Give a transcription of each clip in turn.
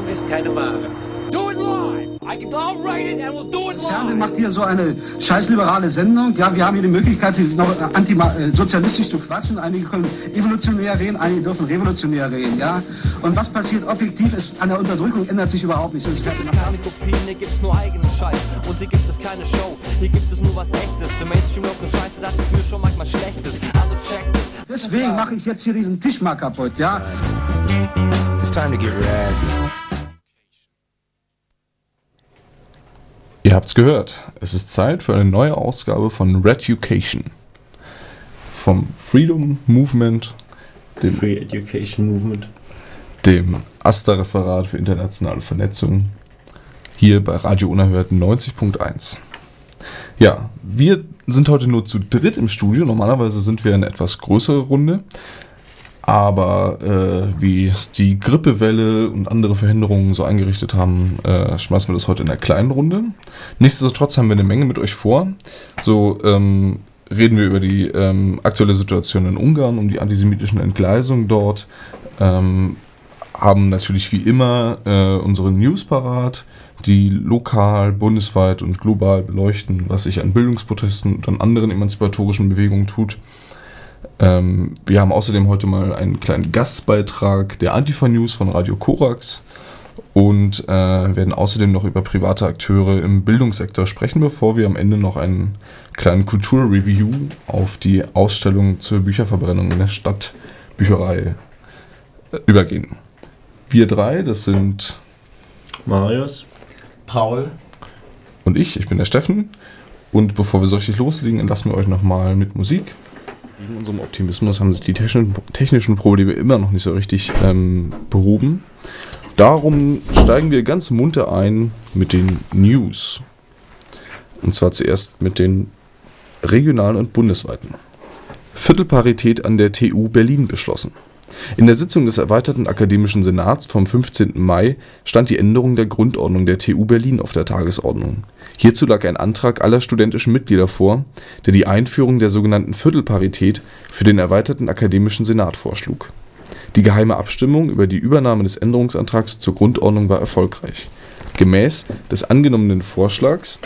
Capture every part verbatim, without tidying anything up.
ist keine Ware. Do it live. I can, I'll write it and we'll do it Das live. Fernsehen macht hier so eine scheißliberale Sendung. Ja, wir haben hier die Möglichkeit, noch antisozialistisch zu quatschen. Einige können evolutionär reden, einige dürfen revolutionär reden. Ja? Und was passiert objektiv ist, an der Unterdrückung ändert sich überhaupt nichts. Hier gibt es keine Kopien, hier gibt's nur eigenen Scheiß. Und hier gibt es keine Show, hier gibt es nur was Echtes. Im Mainstream läuft nur Scheiße, dass es mir schon manchmal schlecht ist. Also checkt es. Deswegen mache ich jetzt hier diesen Tisch mal kaputt, ja? It's time to get rad. Ihr habt's gehört, es ist Zeit für eine neue Ausgabe von Reducation. Vom Freedom Movement, dem Free Education Movement, dem AStA-Referat für internationale Vernetzung, hier bei Radio Unerhört neunzig Punkt eins. Ja, wir sind heute nur zu dritt im Studio, normalerweise sind wir eine etwas größere Runde, aber äh, wie es die Grippewelle und andere Verhinderungen so eingerichtet haben, äh, schmeißen wir das heute in einer kleinen Runde. Nichtsdestotrotz haben wir eine Menge mit euch vor. So ähm, reden wir über die ähm, aktuelle Situation in Ungarn, um die antisemitischen Entgleisungen dort, ähm, haben natürlich wie immer äh, unsere News parat, die lokal, bundesweit und global beleuchten, was sich an Bildungsprotesten und an anderen emanzipatorischen Bewegungen tut. Ähm, wir haben außerdem heute mal einen kleinen Gastbeitrag der Antifa-News von Radio Korax und äh, werden außerdem noch über private Akteure im Bildungssektor sprechen, bevor wir am Ende noch einen kleinen Kulturreview auf die Ausstellung zur Bücherverbrennung in der Stadtbücherei äh, übergehen. Wir drei, das sind Marius, Paul und ich, ich bin der Steffen. Und bevor wir so richtig loslegen, entlassen wir euch nochmal mit Musik. Wegen unserem Optimismus haben sich die technischen, technischen Probleme immer noch nicht so richtig ähm, behoben. Darum steigen wir ganz munter ein mit den News. Und zwar zuerst mit den regionalen und bundesweiten. Viertelparität an der T U Berlin beschlossen. In der Sitzung des erweiterten Akademischen Senats vom fünfzehnten Mai stand die Änderung der Grundordnung der T U Berlin auf der Tagesordnung. Hierzu lag ein Antrag aller studentischen Mitglieder vor, der die Einführung der sogenannten Viertelparität für den erweiterten Akademischen Senat vorschlug. Die geheime Abstimmung über die Übernahme des Änderungsantrags zur Grundordnung war erfolgreich. Gemäß des angenommenen Vorschlags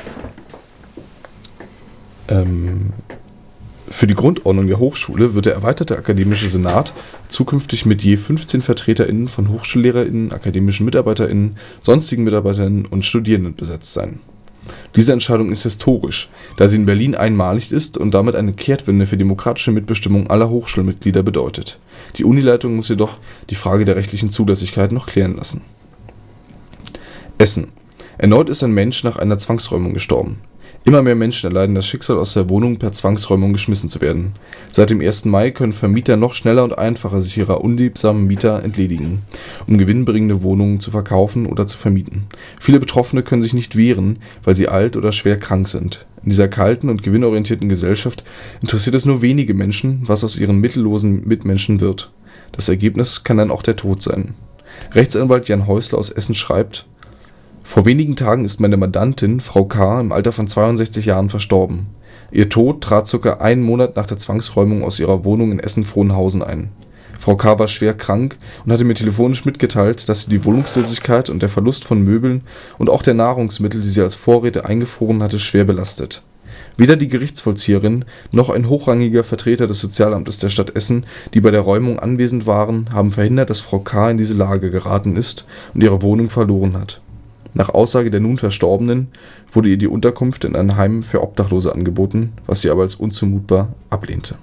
ähm, für die Grundordnung der Hochschule wird der erweiterte Akademische Senat zukünftig mit je fünfzehn VertreterInnen von HochschullehrerInnen, akademischen MitarbeiterInnen, sonstigen MitarbeiterInnen und Studierenden besetzt sein. Diese Entscheidung ist historisch, da sie in Berlin einmalig ist und damit eine Kehrtwende für demokratische Mitbestimmung aller Hochschulmitglieder bedeutet. Die Unileitung muss jedoch die Frage der rechtlichen Zulässigkeit noch klären lassen. Essen. Erneut ist ein Mensch nach einer Zwangsräumung gestorben. Immer mehr Menschen erleiden das Schicksal, aus der Wohnung per Zwangsräumung geschmissen zu werden. Seit dem ersten Mai können Vermieter noch schneller und einfacher sich ihrer unliebsamen Mieter entledigen, um gewinnbringende Wohnungen zu verkaufen oder zu vermieten. Viele Betroffene können sich nicht wehren, weil sie alt oder schwer krank sind. In dieser kalten und gewinnorientierten Gesellschaft interessiert es nur wenige Menschen, was aus ihren mittellosen Mitmenschen wird. Das Ergebnis kann dann auch der Tod sein. Rechtsanwalt Jan Häusler aus Essen schreibt: Vor wenigen Tagen ist meine Mandantin, Frau K., im Alter von zweiundsechzig Jahren verstorben. Ihr Tod trat circa einen Monat nach der Zwangsräumung aus ihrer Wohnung in Essen-Frohnhausen ein. Frau K. war schwer krank und hatte mir telefonisch mitgeteilt, dass sie die Wohnungslosigkeit und der Verlust von Möbeln und auch der Nahrungsmittel, die sie als Vorräte eingefroren hatte, schwer belastet. Weder die Gerichtsvollzieherin noch ein hochrangiger Vertreter des Sozialamtes der Stadt Essen, die bei der Räumung anwesend waren, haben verhindert, dass Frau K. in diese Lage geraten ist und ihre Wohnung verloren hat. Nach Aussage der nun Verstorbenen wurde ihr die Unterkunft in einem Heim für Obdachlose angeboten, was sie aber als unzumutbar ablehnte.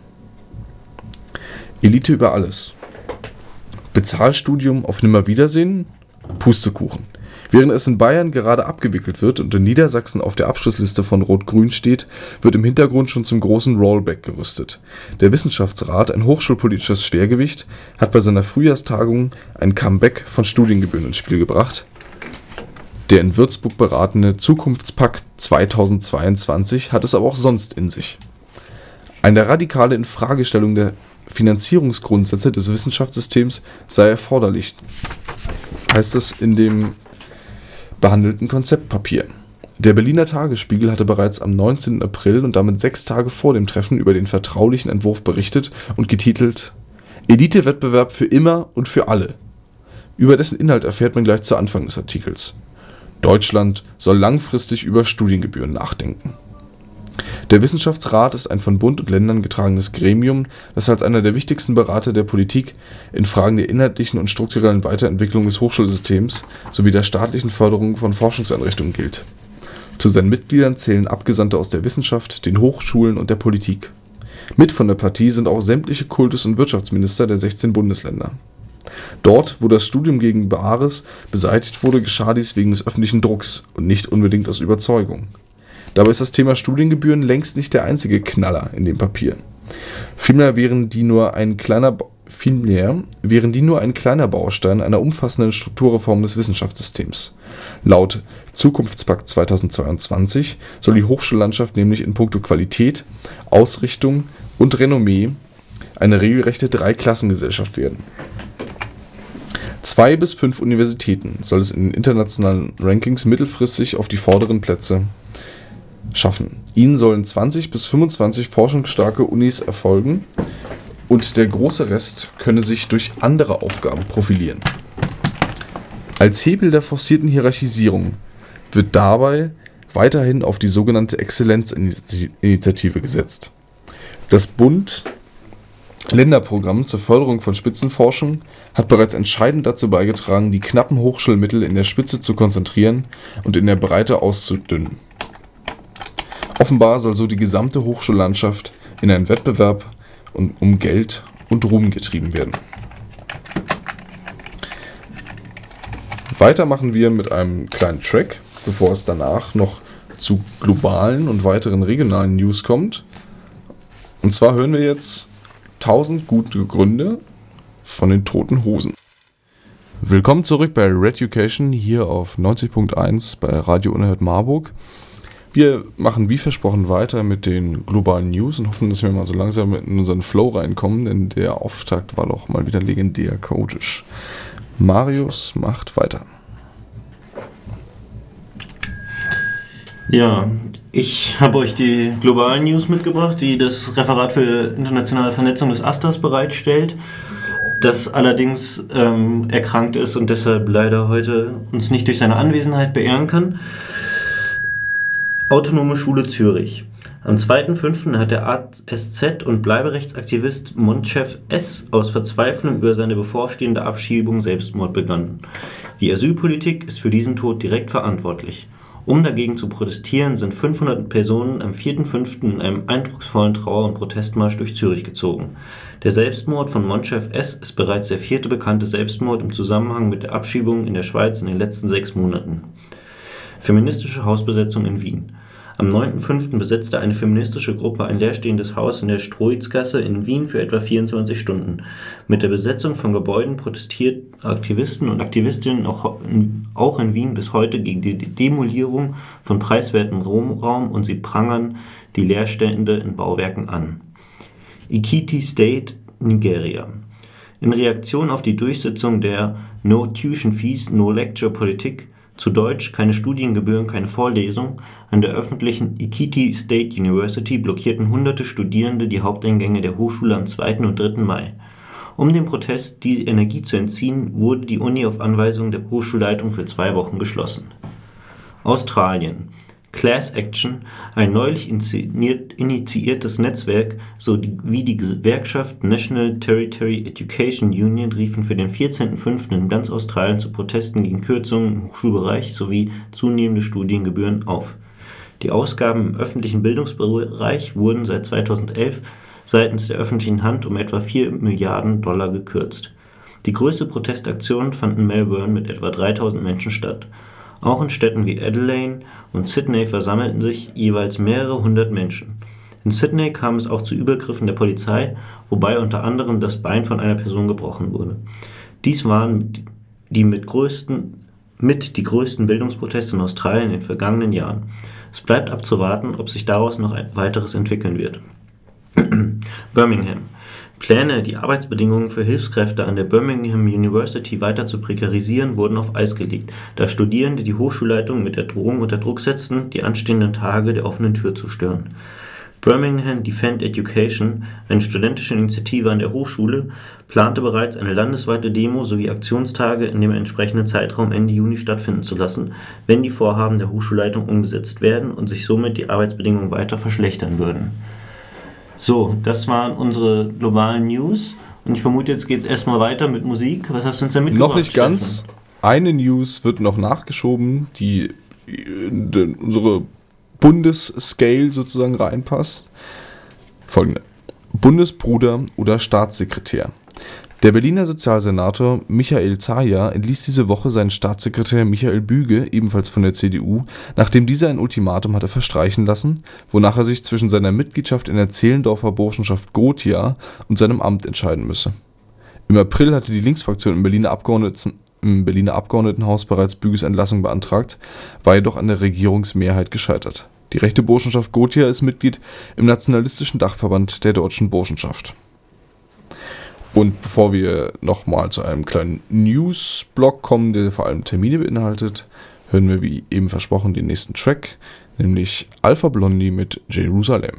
Elite über alles. Bezahlstudium auf Nimmerwiedersehen? Pustekuchen. Während es in Bayern gerade abgewickelt wird und in Niedersachsen auf der Abschlussliste von Rot-Grün steht, wird im Hintergrund schon zum großen Rollback gerüstet. Der Wissenschaftsrat, ein hochschulpolitisches Schwergewicht, hat bei seiner Frühjahrstagung ein Comeback von Studiengebühren ins Spiel gebracht. Der in Würzburg beratene Zukunftspakt zweitausendzweiundzwanzig hat es aber auch sonst in sich. Eine radikale Infragestellung der Finanzierungsgrundsätze des Wissenschaftssystems sei erforderlich, heißt es in dem behandelten Konzeptpapier. Der Berliner Tagesspiegel hatte bereits am neunzehnten April und damit sechs Tage vor dem Treffen über den vertraulichen Entwurf berichtet und getitelt: Elite-Wettbewerb für immer und für alle. Über dessen Inhalt erfährt man gleich zu Anfang des Artikels. Deutschland soll langfristig über Studiengebühren nachdenken. Der Wissenschaftsrat ist ein von Bund und Ländern getragenes Gremium, das als einer der wichtigsten Berater der Politik in Fragen der inhaltlichen und strukturellen Weiterentwicklung des Hochschulsystems sowie der staatlichen Förderung von Forschungseinrichtungen gilt. Zu seinen Mitgliedern zählen Abgesandte aus der Wissenschaft, den Hochschulen und der Politik. Mit von der Partie sind auch sämtliche Kultus- und Wirtschaftsminister der sechzehn Bundesländer. Dort, wo das Studium gegen Bares beseitigt wurde, geschah dies wegen des öffentlichen Drucks und nicht unbedingt aus Überzeugung. Dabei ist das Thema Studiengebühren längst nicht der einzige Knaller in dem Papier. Vielmehr wären die nur ein kleiner, vielmehr wären die nur ein kleiner Baustein einer umfassenden Strukturreform des Wissenschaftssystems. Laut Zukunftspakt zweitausendzweiundzwanzig soll die Hochschullandschaft nämlich in puncto Qualität, Ausrichtung und Renommee eine regelrechte Dreiklassengesellschaft werden. Zwei bis fünf Universitäten soll es in den internationalen Rankings mittelfristig auf die vorderen Plätze schaffen. Ihnen sollen zwanzig bis fünfundzwanzig forschungsstarke Unis erfolgen und der große Rest könne sich durch andere Aufgaben profilieren. Als Hebel der forcierten Hierarchisierung wird dabei weiterhin auf die sogenannte Exzellenzinitiative gesetzt. Das Bund-Länder-Programm zur Förderung von Spitzenforschung hat bereits entscheidend dazu beigetragen, die knappen Hochschulmittel in der Spitze zu konzentrieren und in der Breite auszudünnen. Offenbar soll so die gesamte Hochschullandschaft in einen Wettbewerb um Geld und Ruhm getrieben werden. Weiter machen wir mit einem kleinen Track, bevor es danach noch zu globalen und weiteren regionalen News kommt. Und zwar hören wir jetzt tausend gute Gründe von den Toten Hosen. Willkommen zurück bei Reducation hier auf neunzig Punkt eins bei Radio Unerhört Marburg. Wir machen wie versprochen weiter mit den globalen News und hoffen, dass wir mal so langsam in unseren Flow reinkommen, denn der Auftakt war doch mal wieder legendär chaotisch. Marius macht weiter. Ja, ich habe euch die globalen News mitgebracht, die das Referat für internationale Vernetzung des AStAs bereitstellt, das allerdings ähm, erkrankt ist und deshalb leider heute uns nicht durch seine Anwesenheit beehren kann. Autonome Schule Zürich. Am zweiten fünften hat der A S Z- und Bleiberechtsaktivist Montchef S. aus Verzweiflung über seine bevorstehende Abschiebung Selbstmord begangen. Die Asylpolitik ist für diesen Tod direkt verantwortlich. Um dagegen zu protestieren, sind fünfhundert Personen am vierten fünften in einem eindrucksvollen Trauer- und Protestmarsch durch Zürich gezogen. Der Selbstmord von Montchef S. ist bereits der vierte bekannte Selbstmord im Zusammenhang mit der Abschiebung in der Schweiz in den letzten sechs Monaten. Feministische Hausbesetzung in Wien. Am neunten fünften besetzte eine feministische Gruppe ein leerstehendes Haus in der Stroitzgasse in Wien für etwa vierundzwanzig Stunden. Mit der Besetzung von Gebäuden protestieren Aktivisten und Aktivistinnen auch in, auch in Wien bis heute gegen die Demolierung von preiswertem Wohnraum und sie prangern die Leerstände in Bauwerken an. Ekiti State, Nigeria. In Reaktion auf die Durchsetzung der No Tuition Fees, No Lecture Politik, zu Deutsch keine Studiengebühren, keine Vorlesung, an der öffentlichen Ekiti State University blockierten hunderte Studierende die Haupteingänge der Hochschule am zweiten und dritten Mai. Um dem Protest die Energie zu entziehen, wurde die Uni auf Anweisung der Hochschulleitung für zwei Wochen geschlossen. Australien. Class Action, ein neulich initiiertes Netzwerk sowie die Gewerkschaft National Territory Education Union riefen für den vierzehnten fünften in ganz Australien zu Protesten gegen Kürzungen im Hochschulbereich sowie zunehmende Studiengebühren auf. Die Ausgaben im öffentlichen Bildungsbereich wurden seit zweitausendelf seitens der öffentlichen Hand um etwa vier Milliarden Dollar gekürzt. Die größte Protestaktion fand in Melbourne mit etwa dreitausend Menschen statt. Auch in Städten wie Adelaide und Sydney versammelten sich jeweils mehrere hundert Menschen. In Sydney kam es auch zu Übergriffen der Polizei, wobei unter anderem das Bein von einer Person gebrochen wurde. Dies waren die mit, größten, mit die größten Bildungsproteste in Australien in den vergangenen Jahren. Es bleibt abzuwarten, ob sich daraus noch ein weiteres entwickeln wird. Birmingham. Pläne, die Arbeitsbedingungen für Hilfskräfte an der Birmingham University weiter zu prekarisieren, wurden auf Eis gelegt, da Studierende die Hochschulleitung mit der Drohung unter Druck setzten, die anstehenden Tage der offenen Tür zu stören. Birmingham Defend Education, eine studentische Initiative an der Hochschule, plante bereits eine landesweite Demo sowie Aktionstage in dem entsprechenden Zeitraum Ende Juni stattfinden zu lassen, wenn die Vorhaben der Hochschulleitung umgesetzt werden und sich somit die Arbeitsbedingungen weiter verschlechtern würden. So, das waren unsere globalen News und ich vermute, jetzt geht es erstmal weiter mit Musik. Was hast du uns da mitgebracht? Noch nicht ganz. Eine News wird noch nachgeschoben, die in unsere Bundesscale sozusagen reinpasst. Folgende. Bundesbruder oder Staatssekretär. Der Berliner Sozialsenator Michael Zaja entließ diese Woche seinen Staatssekretär Michael Büge, ebenfalls von der C D U, nachdem dieser ein Ultimatum hatte verstreichen lassen, wonach er sich zwischen seiner Mitgliedschaft in der Zehlendorfer Burschenschaft Gothia und seinem Amt entscheiden müsse. Im April hatte die Linksfraktion im Berliner Abgeordneten im Berliner Abgeordnetenhaus bereits Büges Entlassung beantragt, war jedoch an der Regierungsmehrheit gescheitert. Die rechte Burschenschaft Gothia ist Mitglied im nationalistischen Dachverband der Deutschen Burschenschaft. Und bevor wir nochmal zu einem kleinen News-Blog kommen, der vor allem Termine beinhaltet, hören wir wie eben versprochen den nächsten Track, nämlich Alpha Blondie mit Jerusalem.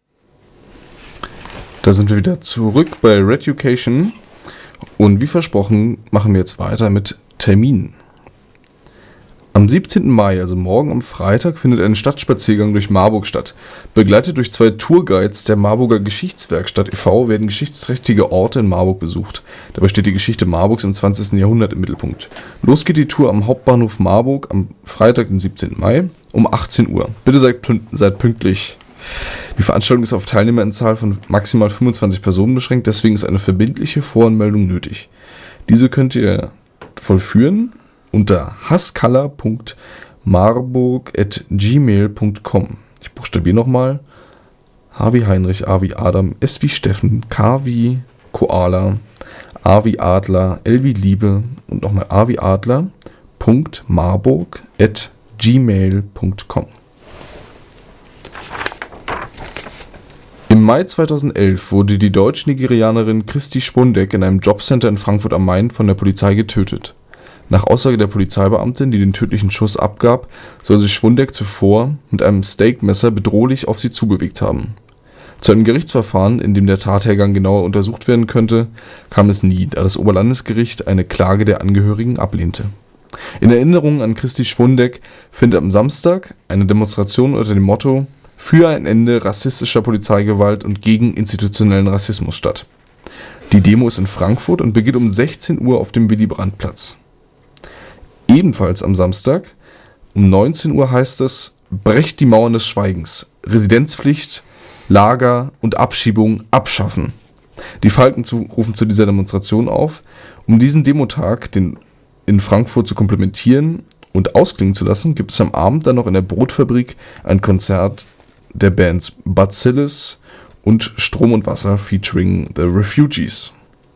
Da sind wir wieder zurück bei Reducation. Und wie versprochen machen wir jetzt weiter mit Terminen. Am siebzehnten Mai, also morgen am Freitag, findet ein Stadtspaziergang durch Marburg statt. Begleitet durch zwei Tourguides der Marburger Geschichtswerkstatt e V werden geschichtsträchtige Orte in Marburg besucht. Dabei steht die Geschichte Marburgs im zwanzigsten Jahrhundert im Mittelpunkt. Los geht die Tour am Hauptbahnhof Marburg am Freitag, den siebzehnten Mai um achtzehn Uhr. Bitte seid, seid pünktlich. Die Veranstaltung ist auf Teilnehmeranzahl von maximal fünfundzwanzig Personen beschränkt, deswegen ist eine verbindliche Voranmeldung nötig. Diese könnt ihr vollführen unter haskala punkt marburg at gmail punkt com. Ich buchstabiere nochmal. H wie Heinrich, A wie Adam, S wie Steffen, K wie Koala, A wie Adler, L wie Liebe und nochmal A wie Adler, Punkt marburg at gmail punkt com. Im Mai zweitausendelf wurde die deutsch-Nigerianerin Christi Schwundeck in einem Jobcenter in Frankfurt am Main von der Polizei getötet. Nach Aussage der Polizeibeamtin, die den tödlichen Schuss abgab, soll sich Schwundeck zuvor mit einem Steakmesser bedrohlich auf sie zubewegt haben. Zu einem Gerichtsverfahren, in dem der Tathergang genauer untersucht werden könnte, kam es nie, da das Oberlandesgericht eine Klage der Angehörigen ablehnte. In Erinnerung an Christi Schwundeck findet am Samstag eine Demonstration unter dem Motto für ein Ende rassistischer Polizeigewalt und gegen institutionellen Rassismus statt. Die Demo ist in Frankfurt und beginnt um sechzehn Uhr auf dem Willy-Brandt-Platz. Ebenfalls am Samstag um neunzehn Uhr heißt es: Brecht die Mauern des Schweigens, Residenzpflicht, Lager und Abschiebung abschaffen. Die Falken zu, rufen zu dieser Demonstration auf, um diesen Demotag den in Frankfurt zu komplementieren und ausklingen zu lassen, gibt es am Abend dann noch in der Brotfabrik ein Konzert der Bands Bacillus und Strom und Wasser featuring The Refugees.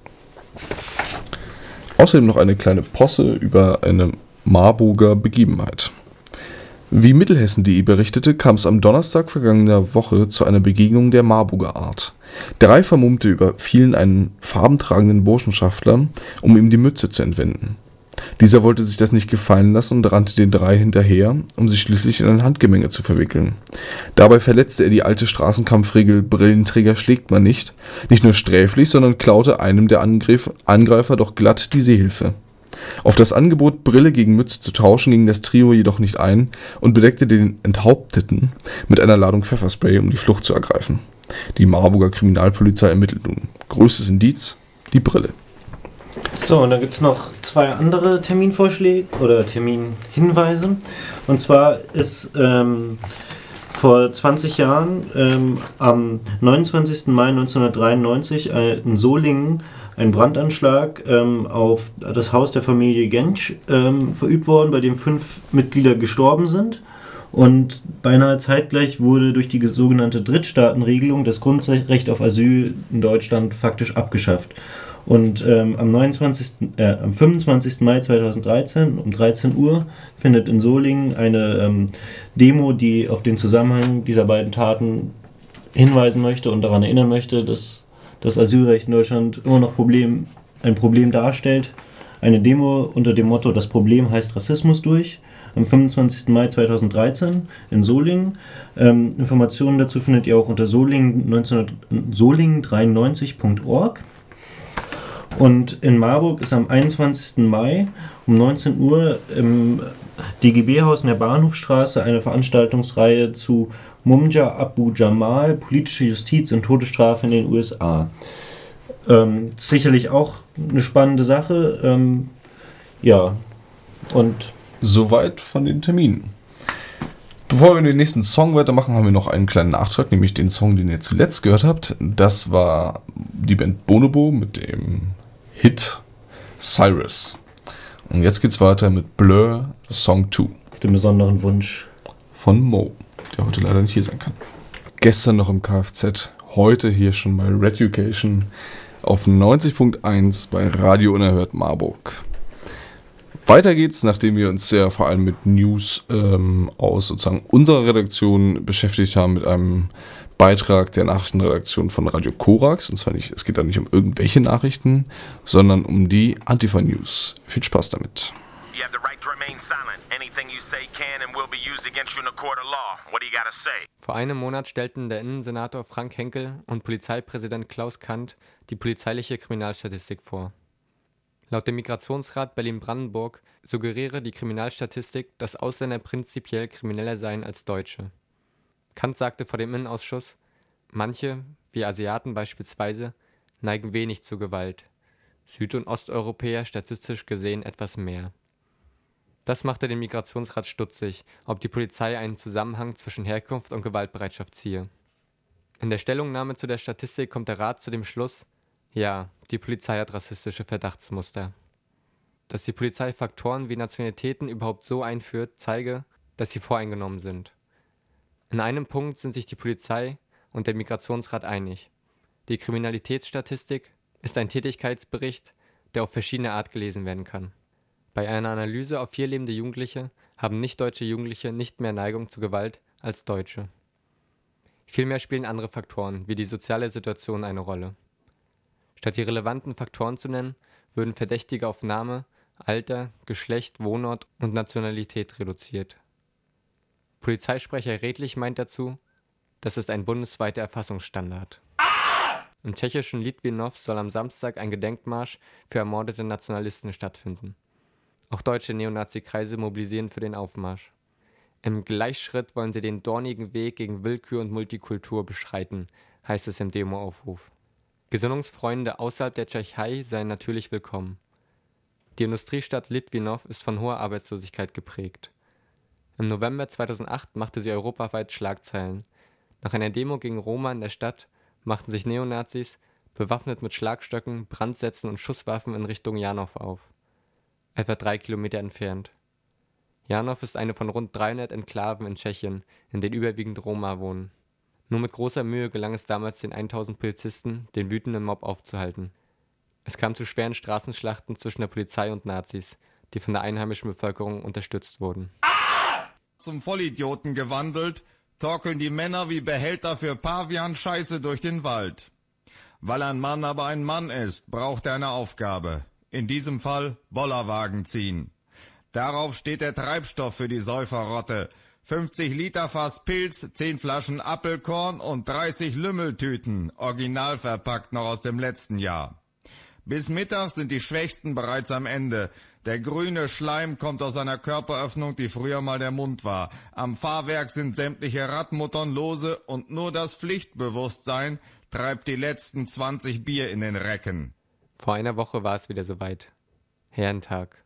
Außerdem noch eine kleine Posse über eine Marburger Begebenheit. Wie Mittelhessen punkt de berichtete, kam es am Donnerstag vergangener Woche zu einer Begegnung der Marburger Art. Drei Vermummte überfielen einen farbentragenden Burschenschaftler, um ihm die Mütze zu entwenden. Dieser wollte sich das nicht gefallen lassen und rannte den drei hinterher, um sich schließlich in ein Handgemenge zu verwickeln. Dabei verletzte er die alte Straßenkampfregel Brillenträger schlägt man nicht, nicht nur sträflich, sondern klaute einem der Angriff, Angreifer doch glatt die Sehhilfe. Auf das Angebot, Brille gegen Mütze zu tauschen, ging das Trio jedoch nicht ein und bedeckte den Enthaupteten mit einer Ladung Pfefferspray, um die Flucht zu ergreifen. Die Marburger Kriminalpolizei ermittelt nun. Größtes Indiz: die Brille. So, und dann gibt es noch zwei andere Terminvorschläge oder Terminhinweise. Und zwar ist ähm, vor zwanzig Jahren, ähm, am neunundzwanzigsten Mai neunzehnhundertdreiundneunzig, äh, in Solingen ein Brandanschlag ähm, auf das Haus der Familie Gentsch ähm, verübt worden, bei dem fünf Mitglieder gestorben sind. Und beinahe zeitgleich wurde durch die sogenannte Drittstaatenregelung das Grundrecht auf Asyl in Deutschland faktisch abgeschafft. Und ähm, am, neunundzwanzigsten, äh, am fünfundzwanzigsten Mai zweitausenddreizehn um dreizehn Uhr findet in Solingen eine ähm, Demo, die auf den Zusammenhang dieser beiden Taten hinweisen möchte und daran erinnern möchte, dass das Asylrecht in Deutschland immer noch Problem, ein Problem darstellt, eine Demo unter dem Motto „Das Problem heißt Rassismus“ durch, am fünfundzwanzigsten Mai zweitausenddreizehn in Solingen. Ähm, Informationen dazu findet ihr auch unter solingen dreiundneunzig punkt org. Und in Marburg ist am einundzwanzigsten Mai um neunzehn Uhr im D G B-Haus in der Bahnhofstraße eine Veranstaltungsreihe zu Mumja Abu Jamal, politische Justiz und Todesstrafe in den U S A. Ähm, sicherlich auch eine spannende Sache. Ähm, ja, und soweit von den Terminen. Bevor wir den nächsten Song weitermachen, haben wir noch einen kleinen Nachtrag, nämlich den Song, den ihr zuletzt gehört habt. Das war die Band Bonobo mit dem Hit Cyrus. Und jetzt geht's weiter mit Blur, Song zwei. Auf den besonderen Wunsch von Mo, der heute leider nicht hier sein kann. Gestern noch im Kfz, heute hier schon bei Reducation auf neunzig Punkt eins bei Radio Unerhört Marburg. Weiter geht's, nachdem wir uns ja vor allem mit News ähm, aus sozusagen unserer Redaktion beschäftigt haben, mit einem Beitrag der Nachrichtenredaktion von Radio Korax. Und zwar nicht, es geht da nicht um irgendwelche Nachrichten, sondern um die Antifa-News. Viel Spaß damit. You have the right to remain silent. Anything you say can and will be used against you in a court of law. What do you gotta say? Vor einem Monat stellten der Innensenator Frank Henkel und Polizeipräsident Klaus Kant die polizeiliche Kriminalstatistik vor. Laut dem Migrationsrat Berlin-Brandenburg suggeriere die Kriminalstatistik, dass Ausländer prinzipiell krimineller seien als Deutsche. Kant sagte vor dem Innenausschuss, manche, wie Asiaten beispielsweise, neigen wenig zu Gewalt, Süd- und Osteuropäer statistisch gesehen etwas mehr. Das machte den Migrationsrat stutzig, ob die Polizei einen Zusammenhang zwischen Herkunft und Gewaltbereitschaft ziehe. In der Stellungnahme zu der Statistik kommt der Rat zu dem Schluss, ja, die Polizei hat rassistische Verdachtsmuster. Dass die Polizei Faktoren wie Nationalitäten überhaupt so einführt, zeige, dass sie voreingenommen sind. In einem Punkt sind sich die Polizei und der Migrationsrat einig. Die Kriminalitätsstatistik ist ein Tätigkeitsbericht, der auf verschiedene Art gelesen werden kann. Bei einer Analyse auf vier lebende Jugendliche haben nicht-deutsche Jugendliche nicht mehr Neigung zu Gewalt als Deutsche. Vielmehr spielen andere Faktoren, wie die soziale Situation, eine Rolle. Statt die relevanten Faktoren zu nennen, würden Verdächtige auf Name, Alter, Geschlecht, Wohnort und Nationalität reduziert. Polizeisprecher Redlich meint dazu, das ist ein bundesweiter Erfassungsstandard. Im tschechischen Litvinov soll am Samstag ein Gedenkmarsch für ermordete Nationalisten stattfinden. Auch deutsche Neonazi-Kreise mobilisieren für den Aufmarsch. Im Gleichschritt wollen sie den dornigen Weg gegen Willkür und Multikultur beschreiten, heißt es im Demoaufruf. Gesinnungsfreunde außerhalb der Tschechei seien natürlich willkommen. Die Industriestadt Litvinov ist von hoher Arbeitslosigkeit geprägt. Im November zweitausendacht machte sie europaweit Schlagzeilen. Nach einer Demo gegen Roma in der Stadt machten sich Neonazis, bewaffnet mit Schlagstöcken, Brandsätzen und Schusswaffen in Richtung Janov auf. Etwa drei Kilometer entfernt. Janov ist eine von rund dreihundert Enklaven in Tschechien, in denen überwiegend Roma wohnen. Nur mit großer Mühe gelang es damals den tausend Polizisten, den wütenden Mob aufzuhalten. Es kam zu schweren Straßenschlachten zwischen der Polizei und Nazis, die von der einheimischen Bevölkerung unterstützt wurden. Zum Vollidioten gewandelt, torkeln die Männer wie Behälter für Pavian-Scheiße durch den Wald. Weil ein Mann aber ein Mann ist, braucht er eine Aufgabe. In diesem Fall Bollerwagen ziehen. Darauf steht der Treibstoff für die Säuferrotte. fünfzig Liter Fass Pilz, zehn Flaschen Apfelkorn und dreißig Lümmeltüten, original verpackt noch aus dem letzten Jahr. Bis Mittag sind die Schwächsten bereits am Ende. Der grüne Schleim kommt aus einer Körperöffnung, die früher mal der Mund war. Am Fahrwerk sind sämtliche Radmuttern lose und nur das Pflichtbewusstsein treibt die letzten zwanzig Bier in den Recken. Vor einer Woche war es wieder soweit. Herrentag.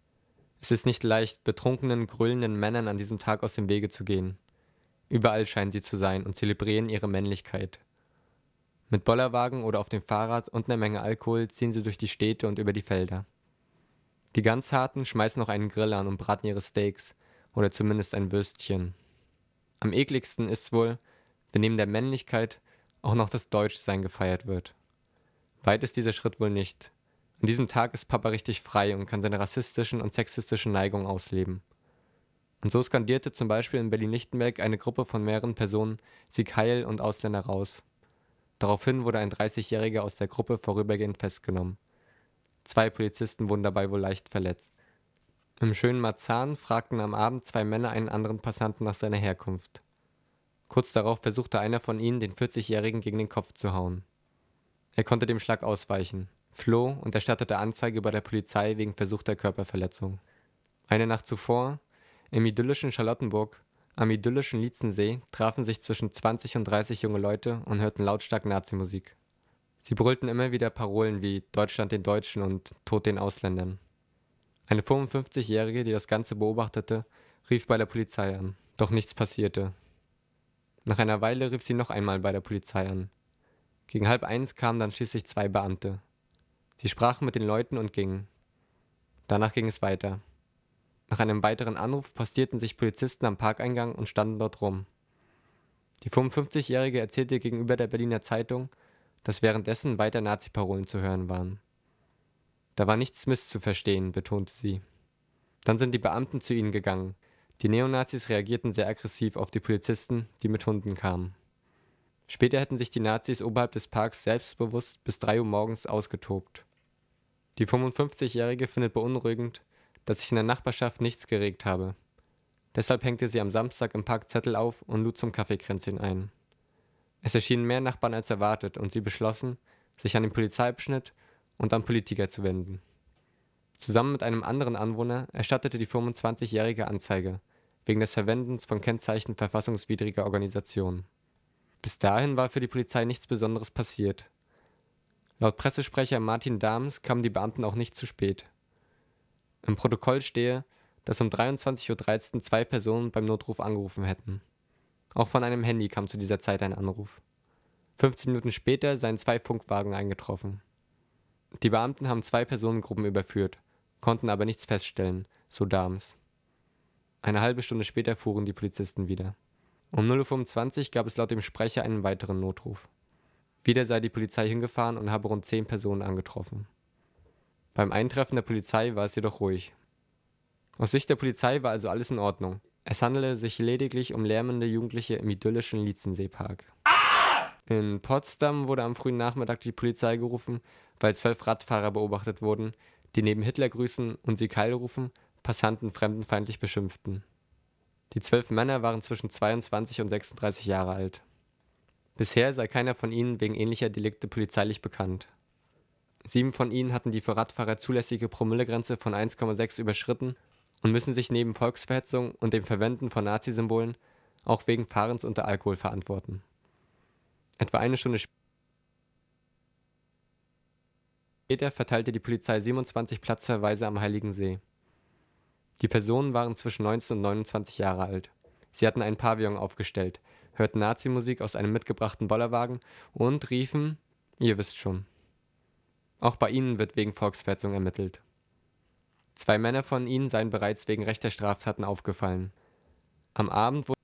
Es ist nicht leicht, betrunkenen, grüllenden Männern an diesem Tag aus dem Wege zu gehen. Überall scheinen sie zu sein und zelebrieren ihre Männlichkeit. Mit Bollerwagen oder auf dem Fahrrad und einer Menge Alkohol ziehen sie durch die Städte und über die Felder. Die ganz Harten schmeißen noch einen Grill an und braten ihre Steaks oder zumindest ein Würstchen. Am ekligsten ist's wohl, wenn neben der Männlichkeit auch noch das Deutschsein gefeiert wird. Weit ist dieser Schritt wohl nicht. An diesem Tag ist Papa richtig frei und kann seine rassistischen und sexistischen Neigungen ausleben. Und so skandierte zum Beispiel in Berlin-Lichtenberg eine Gruppe von mehreren Personen Sieg Heil und Ausländer raus. Daraufhin wurde ein dreißigjähriger aus der Gruppe vorübergehend festgenommen. Zwei Polizisten wurden dabei wohl leicht verletzt. Im schönen Marzahn fragten am Abend zwei Männer einen anderen Passanten nach seiner Herkunft. Kurz darauf versuchte einer von ihnen, den vierzigjährigen gegen den Kopf zu hauen. Er konnte dem Schlag ausweichen, floh und erstattete Anzeige bei der Polizei wegen versuchter Körperverletzung. Eine Nacht zuvor, im idyllischen Charlottenburg, am idyllischen Lietzensee, trafen sich zwischen zwanzig und dreißig junge Leute und hörten lautstark Nazi-Musik. Sie brüllten immer wieder Parolen wie »Deutschland den Deutschen« und »Tod den Ausländern«. Eine fünfundfünfzigjährige, die das Ganze beobachtete, rief bei der Polizei an, doch nichts passierte. Nach einer Weile rief sie noch einmal bei der Polizei an. Gegen halb eins kamen dann schließlich zwei Beamte. Sie sprachen mit den Leuten und gingen. Danach ging es weiter. Nach einem weiteren Anruf postierten sich Polizisten am Parkeingang und standen dort rum. Die fünfundfünfzigjährige erzählte gegenüber der Berliner Zeitung, dass währenddessen weiter Nazi-Parolen zu hören waren. Da war nichts misszuverstehen, betonte sie. Dann sind die Beamten zu ihnen gegangen. Die Neonazis reagierten sehr aggressiv auf die Polizisten, die mit Hunden kamen. Später hätten sich die Nazis oberhalb des Parks selbstbewusst bis drei Uhr morgens ausgetobt. Die fünfundfünfzigjährige findet beunruhigend, dass sich in der Nachbarschaft nichts geregt habe. Deshalb hängte sie am Samstag im Park Zettel auf und lud zum Kaffeekränzchen ein. Es erschienen mehr Nachbarn als erwartet und sie beschlossen, sich an den Polizeiabschnitt und an Politiker zu wenden. Zusammen mit einem anderen Anwohner erstattete die fünfundzwanzigjährige Anzeige wegen des Verwendens von Kennzeichen verfassungswidriger Organisationen. Bis dahin war für die Polizei nichts Besonderes passiert. Laut Pressesprecher Martin Dahms kamen die Beamten auch nicht zu spät. Im Protokoll stehe, dass um dreiundzwanzig Uhr dreizehn zwei Personen beim Notruf angerufen hätten. Auch von einem Handy kam zu dieser Zeit ein Anruf. fünfzehn Minuten später seien zwei Funkwagen eingetroffen. Die Beamten haben zwei Personengruppen überführt, konnten aber nichts feststellen, so Dahms. Eine halbe Stunde später fuhren die Polizisten wieder. Um null Uhr fünfundzwanzig gab es laut dem Sprecher einen weiteren Notruf. Wieder sei die Polizei hingefahren und habe rund zehn Personen angetroffen. Beim Eintreffen der Polizei war es jedoch ruhig. Aus Sicht der Polizei war also alles in Ordnung. Es handele sich lediglich um lärmende Jugendliche im idyllischen Lietzenseepark. In Potsdam wurde am frühen Nachmittag die Polizei gerufen, weil zwölf Radfahrer beobachtet wurden, die neben Hitler grüßen und Sieg Heil rufen, Passanten fremdenfeindlich beschimpften. Die zwölf Männer waren zwischen zweiundzwanzig und sechsunddreißig Jahre alt. Bisher sei keiner von ihnen wegen ähnlicher Delikte polizeilich bekannt. Sieben von ihnen hatten die für Radfahrer zulässige Promillegrenze von eins Komma sechs überschritten und müssen sich neben Volksverhetzung und dem Verwenden von Nazisymbolen auch wegen Fahrens unter Alkohol verantworten. Etwa eine Stunde später verteilte die Polizei siebenundzwanzig Platzverweise am Heiligen See. Die Personen waren zwischen neunzehn und neunundzwanzig Jahre alt. Sie hatten einen Pavillon aufgestellt, hörten Nazi-Musik aus einem mitgebrachten Bollerwagen und riefen, ihr wisst schon. Auch bei ihnen wird wegen Volksverhetzung ermittelt. Zwei Männer von ihnen seien bereits wegen rechter Straftaten aufgefallen. Am Abend wurde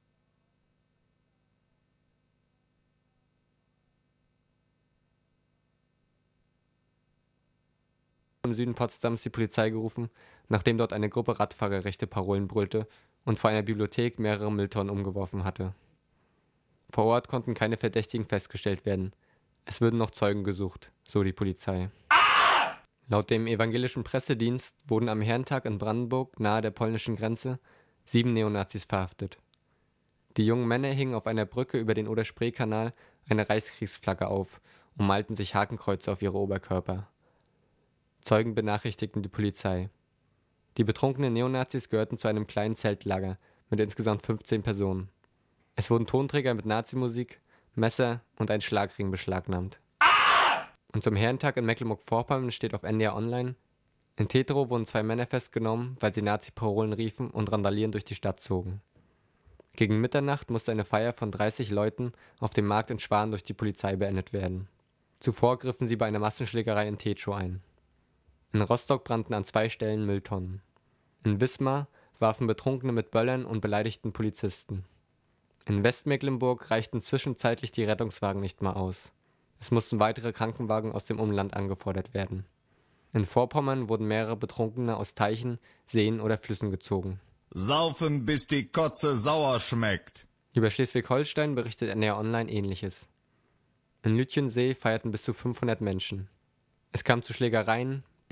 im Süden Potsdams die Polizei gerufen, nachdem dort eine Gruppe Radfahrer rechte Parolen brüllte und vor einer Bibliothek mehrere Mülltonnen umgeworfen hatte. Vor Ort konnten keine Verdächtigen festgestellt werden. Es würden noch Zeugen gesucht, so die Polizei. Ah! Laut dem evangelischen Pressedienst wurden am Herrentag in Brandenburg, nahe der polnischen Grenze, sieben Neonazis verhaftet. Die jungen Männer hingen auf einer Brücke über den Oder-Spree-Kanal eine Reichskriegsflagge auf und malten sich Hakenkreuze auf ihre Oberkörper. Zeugen benachrichtigten die Polizei. Die betrunkenen Neonazis gehörten zu einem kleinen Zeltlager mit insgesamt fünfzehn Personen. Es wurden Tonträger mit Nazimusik, Messer und ein Schlagring beschlagnahmt. Ah! Und zum Herrentag in Mecklenburg-Vorpommern steht auf N D R Online: In Teterow wurden zwei Männer festgenommen, weil sie Nazi-Parolen riefen und randalieren durch die Stadt zogen. Gegen Mitternacht musste eine Feier von dreißig Leuten auf dem Markt in Schwan durch die Polizei beendet werden. Zuvor griffen sie bei einer Massenschlägerei in Teterow ein. In Rostock brannten an zwei Stellen Mülltonnen. In Wismar warfen Betrunkene mit Böllern und beleidigten Polizisten. In Westmecklenburg reichten zwischenzeitlich die Rettungswagen nicht mehr aus. Es mussten weitere Krankenwagen aus dem Umland angefordert werden. In Vorpommern wurden mehrere Betrunkene aus Teichen, Seen oder Flüssen gezogen. Saufen, bis die Kotze sauer schmeckt. Über Schleswig-Holstein berichtet N D R Online Ähnliches. In Lütjensee feierten bis zu fünfhundert Menschen. Es kam zu Schlägereien,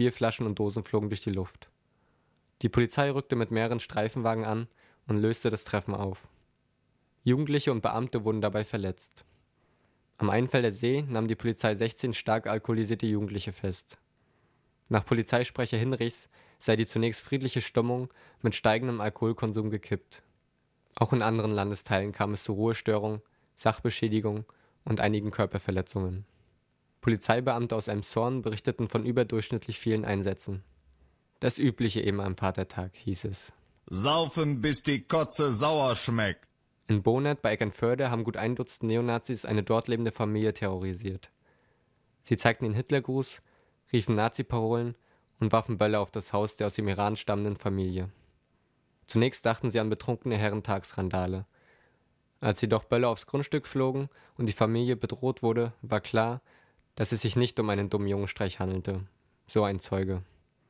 Bierflaschen und Dosen flogen durch die Luft. Die Polizei rückte mit mehreren Streifenwagen an und löste das Treffen auf. Jugendliche und Beamte wurden dabei verletzt. Am Einfelder See nahm die Polizei sechzehn stark alkoholisierte Jugendliche fest. Nach Polizeisprecher Hinrichs sei die zunächst friedliche Stimmung mit steigendem Alkoholkonsum gekippt. Auch in anderen Landesteilen kam es zu Ruhestörungen, Sachbeschädigung und einigen Körperverletzungen. Polizeibeamte aus Elmshorn berichteten von überdurchschnittlich vielen Einsätzen. Das Übliche eben am Vatertag, hieß es. Saufen, bis die Kotze sauer schmeckt. In Bonert bei Eckernförde haben gut ein Dutzend Neonazis eine dort lebende Familie terrorisiert. Sie zeigten den Hitlergruß, riefen Nazi-Parolen und warfen Böller auf das Haus der aus dem Iran stammenden Familie. Zunächst dachten sie an betrunkene Herrentagsrandale. Als jedoch Böller aufs Grundstück flogen und die Familie bedroht wurde, war klar, dass es sich nicht um einen dummen Jungenstreich handelte, so ein Zeuge.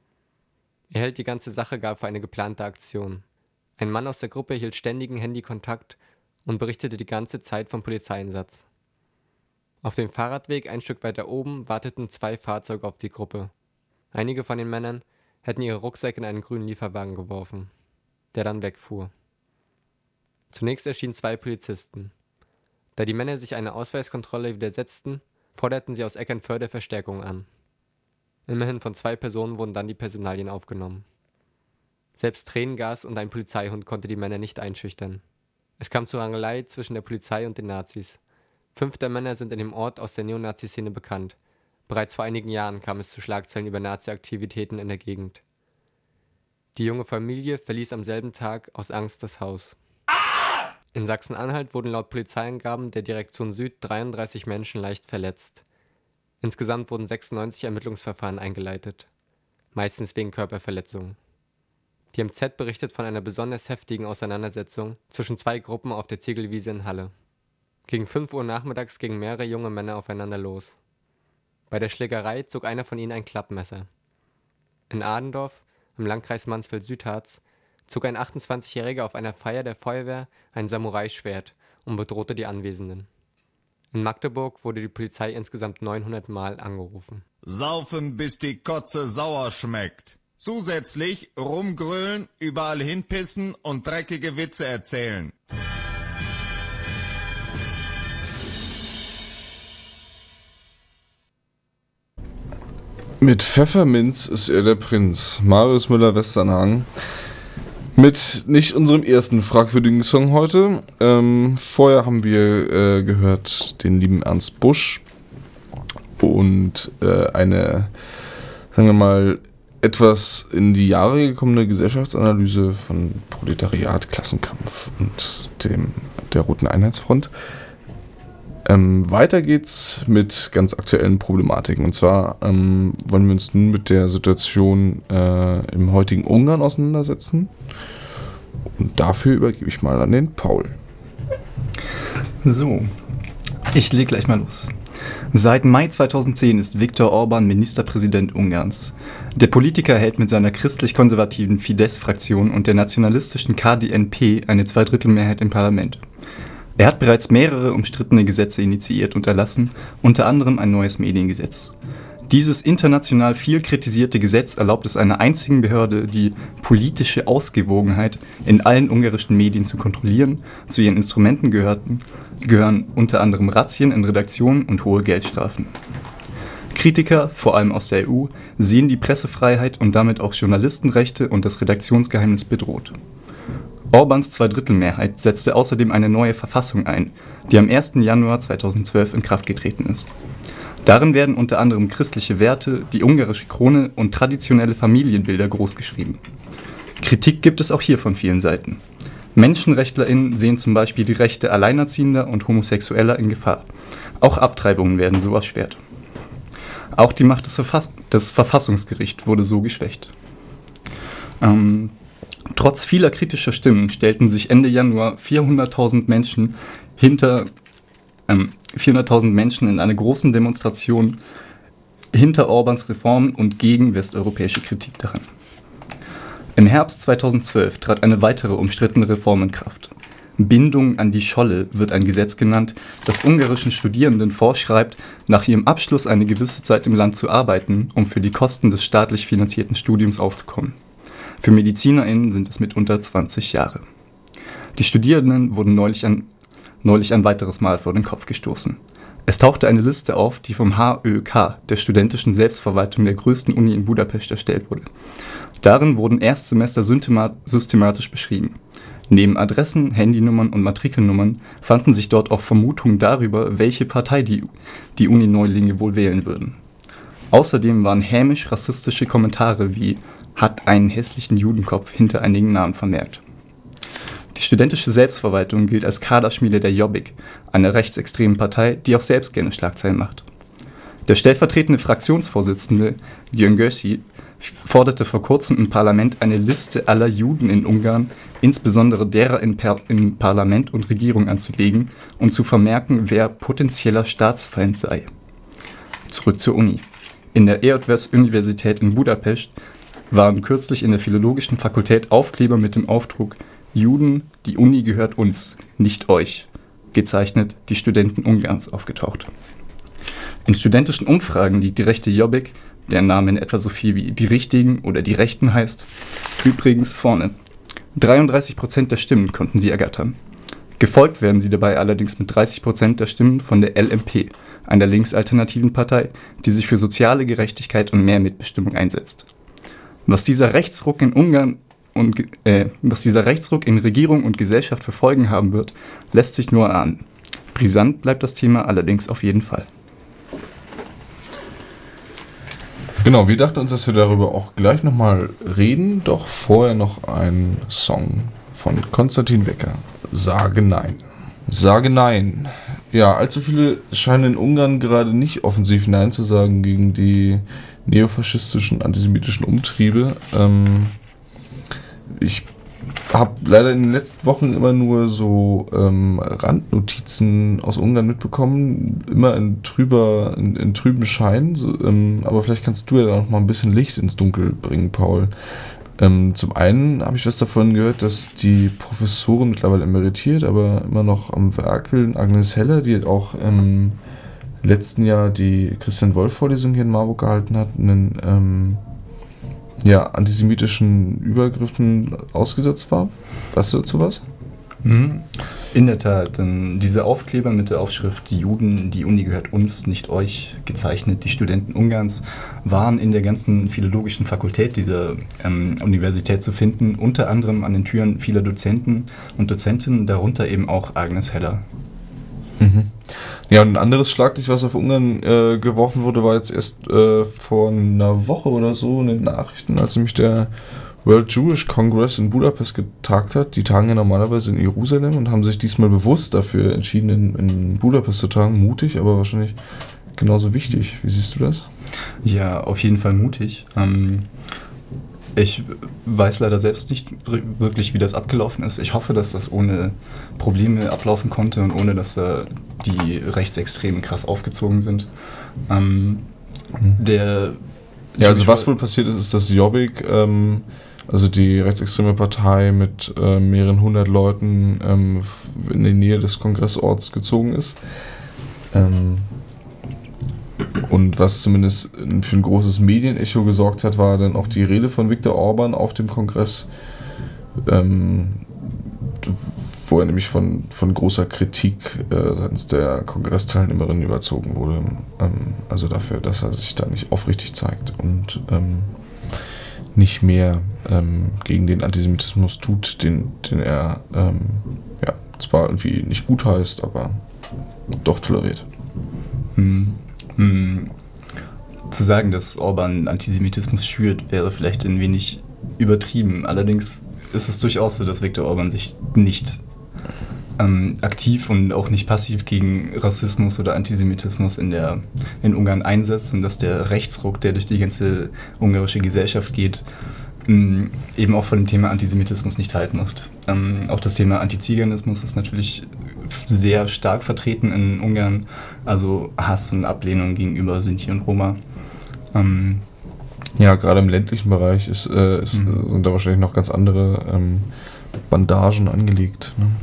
Er hält die ganze Sache gar für eine geplante Aktion. Ein Mann aus der Gruppe hielt ständigen Handykontakt und berichtete die ganze Zeit vom Polizeieinsatz. Auf dem Fahrradweg ein Stück weiter oben warteten zwei Fahrzeuge auf die Gruppe. Einige von den Männern hätten ihre Rucksäcke in einen grünen Lieferwagen geworfen, der dann wegfuhr. Zunächst erschienen zwei Polizisten. Da die Männer sich einer Ausweiskontrolle widersetzten, forderten sie aus Eckernförde Verstärkung an. Immerhin von zwei Personen wurden dann die Personalien aufgenommen. Selbst Tränengas und ein Polizeihund konnte die Männer nicht einschüchtern. Es kam zur Rangelei zwischen der Polizei und den Nazis. Fünf der Männer sind in dem Ort aus der Neonazi-Szene bekannt. Bereits vor einigen Jahren kam es zu Schlagzeilen über Nazi-Aktivitäten in der Gegend. Die junge Familie verließ am selben Tag aus Angst das Haus. In Sachsen-Anhalt wurden laut Polizeiangaben der Direktion Süd dreiunddreißig Menschen leicht verletzt. Insgesamt wurden sechsundneunzig Ermittlungsverfahren eingeleitet, meistens wegen Körperverletzungen. Die M Z berichtet von einer besonders heftigen Auseinandersetzung zwischen zwei Gruppen auf der Ziegelwiese in Halle. Gegen fünf Uhr nachmittags gingen mehrere junge Männer aufeinander los. Bei der Schlägerei zog einer von ihnen ein Klappmesser. In Adendorf, im Landkreis Mansfeld-Südharz, zog ein achtundzwanzigjähriger auf einer Feier der Feuerwehr ein Samurai-Schwert und bedrohte die Anwesenden. In Magdeburg wurde die Polizei insgesamt neunhundert Mal angerufen. Saufen, bis die Kotze sauer schmeckt. Zusätzlich rumgrölen, überall hinpissen und dreckige Witze erzählen. Mit Pfefferminz ist er der Prinz. Marius Müller-Westernhagen. Mit nicht unserem ersten fragwürdigen Song heute. Ähm, vorher haben wir äh, gehört den lieben Ernst Busch und äh, eine, sagen wir mal, etwas in die Jahre gekommene Gesellschaftsanalyse von Proletariat, Klassenkampf und dem der Roten Einheitsfront. Ähm, weiter geht's mit ganz aktuellen Problematiken. Und zwar ähm, wollen wir uns nun mit der Situation äh, im heutigen Ungarn auseinandersetzen. Und dafür übergebe ich mal an den Paul. So, ich lege gleich mal los. Seit Mai zweitausendzehn ist Viktor Orban Ministerpräsident Ungarns. Der Politiker hält mit seiner christlich-konservativen Fidesz-Fraktion und der nationalistischen K D N P eine Zweidrittelmehrheit im Parlament. Er hat bereits mehrere umstrittene Gesetze initiiert und erlassen, unter anderem ein neues Mediengesetz. Dieses international viel kritisierte Gesetz erlaubt es einer einzigen Behörde, die politische Ausgewogenheit in allen ungarischen Medien zu kontrollieren. Zu ihren Instrumenten gehörten, gehören unter anderem Razzien in Redaktionen und hohe Geldstrafen. Kritiker, vor allem aus der E U, sehen die Pressefreiheit und damit auch Journalistenrechte und das Redaktionsgeheimnis bedroht. Orbáns Zweidrittelmehrheit setzte außerdem eine neue Verfassung ein, die am ersten Januar zweitausendzwölf in Kraft getreten ist. Darin werden unter anderem christliche Werte, die ungarische Krone und traditionelle Familienbilder großgeschrieben. Kritik gibt es auch hier von vielen Seiten. MenschenrechtlerInnen sehen zum Beispiel die Rechte Alleinerziehender und Homosexueller in Gefahr. Auch Abtreibungen werden so erschwert. Auch die Macht des, Verfass- des Verfassungsgerichts wurde so geschwächt. Ähm, trotz vieler kritischer Stimmen stellten sich Ende Januar vierhunderttausend Menschen hinter ähm, vierhunderttausend Menschen in einer großen Demonstration hinter Orbáns Reformen und gegen westeuropäische Kritik daran. Im Herbst zweitausendzwölf trat eine weitere umstrittene Reform in Kraft. Bindung an die Scholle wird ein Gesetz genannt, das ungarischen Studierenden vorschreibt, nach ihrem Abschluss eine gewisse Zeit im Land zu arbeiten, um für die Kosten des staatlich finanzierten Studiums aufzukommen. Für MedizinerInnen sind es mitunter zwanzig Jahre. Die Studierenden wurden neulich ein, neulich ein weiteres Mal vor den Kopf gestoßen. Es tauchte eine Liste auf, die vom H Ö K, der studentischen Selbstverwaltung der größten Uni in Budapest, erstellt wurde. Darin wurden Erstsemester systematisch beschrieben. Neben Adressen, Handynummern und Matrikelnummern fanden sich dort auch Vermutungen darüber, welche Partei die, die Uni-Neulinge wohl wählen würden. Außerdem waren hämisch rassistische Kommentare wie „hat einen hässlichen Judenkopf" hinter einigen Namen vermerkt. Die studentische Selbstverwaltung gilt als Kaderschmiede der Jobbik, einer rechtsextremen Partei, die auch selbst gerne Schlagzeilen macht. Der stellvertretende Fraktionsvorsitzende Gyöngyösi forderte vor kurzem im Parlament eine Liste aller Juden in Ungarn, insbesondere derer in, per- in Parlament und Regierung anzulegen und zu vermerken, wer potenzieller Staatsfeind sei. Zurück zur Uni. In der Eötvös-Universität in Budapest waren kürzlich in der Philologischen Fakultät Aufkleber mit dem Aufdruck „Juden, die Uni gehört uns, nicht euch", gezeichnet die Studenten Ungarns, aufgetaucht. In studentischen Umfragen liegt die rechte Jobbik, deren Name in etwa so viel wie die Richtigen oder die Rechten heißt, übrigens vorne. dreiunddreißig Prozent der Stimmen konnten sie ergattern. Gefolgt werden sie dabei allerdings mit dreißig Prozent der Stimmen von der L M P, einer linksalternativen Partei, die sich für soziale Gerechtigkeit und mehr Mitbestimmung einsetzt. Was dieser Rechtsruck in Ungarn und äh, was dieser Rechtsruck in Regierung und Gesellschaft für Folgen haben wird, lässt sich nur ahnen. Brisant bleibt das Thema allerdings auf jeden Fall. Genau, wir dachten uns, dass wir darüber auch gleich nochmal reden, doch vorher noch ein Song von Konstantin Wecker. Sage Nein. Sage Nein. Ja, allzu viele scheinen in Ungarn gerade nicht offensiv Nein zu sagen gegen die neofaschistischen, antisemitischen Umtriebe. Ähm, ich habe leider in den letzten Wochen immer nur so ähm, Randnotizen aus Ungarn mitbekommen, immer in trüber, in, in trüben Schein, so, ähm, aber vielleicht kannst du ja da noch mal ein bisschen Licht ins Dunkel bringen, Paul. Ähm, zum einen habe ich was davon gehört, dass die Professorin mittlerweile emeritiert, aber immer noch am Werkeln, Agnes Heller, die auch im letzten Jahr die Christian-Wolff-Vorlesung hier in Marburg gehalten hat, einen ähm, ja, antisemitischen Übergriffen ausgesetzt war. Weißt du dazu was? Mhm. In der Tat, denn diese Aufkleber mit der Aufschrift „Die Juden, die Uni gehört uns, nicht euch", gezeichnet die Studenten Ungarns, waren in der ganzen philologischen Fakultät dieser ähm, Universität zu finden, unter anderem an den Türen vieler Dozenten und Dozentinnen, darunter eben auch Agnes Heller. Mhm. Ja, und ein anderes Schlaglicht, was auf Ungarn äh, geworfen wurde, war jetzt erst äh, vor einer Woche oder so in den Nachrichten, als nämlich der World Jewish Congress in Budapest getagt hat. Die tagen ja normalerweise in Jerusalem und haben sich diesmal bewusst dafür entschieden, in, in Budapest zu tagen. Mutig, aber wahrscheinlich genauso wichtig. Wie siehst du das? Ja, auf jeden Fall mutig. Ähm, ich weiß leider selbst nicht wirklich, wie das abgelaufen ist. Ich hoffe, dass das ohne Probleme ablaufen konnte und ohne, dass da die Rechtsextremen krass aufgezogen sind. Ähm, der ja, also was wohl passiert ist, ist, dass Jobbik, ähm, also die rechtsextreme Partei mit äh, mehreren hundert Leuten ähm, in die Nähe des Kongressorts gezogen ist. Ähm, und was zumindest für ein großes Medienecho gesorgt hat, war dann auch die Rede von Viktor Orban auf dem Kongress, ähm, wo er nämlich von, von großer Kritik äh, seitens der Kongressteilnehmerinnen überzogen wurde. Ähm, also dafür, dass er sich da nicht aufrichtig zeigt und ähm, nicht mehr ähm, gegen den Antisemitismus tut, den, den er ähm, ja, zwar irgendwie nicht gut heißt, aber doch toleriert. Hm. Hm. Zu sagen, dass Orban Antisemitismus schürt, wäre vielleicht ein wenig übertrieben. Allerdings ist es durchaus so, dass Viktor Orban sich nicht ähm, aktiv und auch nicht passiv gegen Rassismus oder Antisemitismus in, der, in Ungarn einsetzt und dass der Rechtsruck, der durch die ganze ungarische Gesellschaft geht, mh, eben auch von dem Thema Antisemitismus nicht halt macht. Ähm, auch das Thema Antiziganismus ist natürlich sehr stark vertreten in Ungarn, also Hass und Ablehnung gegenüber Sinti und Roma. Ähm, ja, gerade im ländlichen Bereich ist, äh, ist, mhm. sind da wahrscheinlich noch ganz andere ähm, Bandagen angelegt. Ne?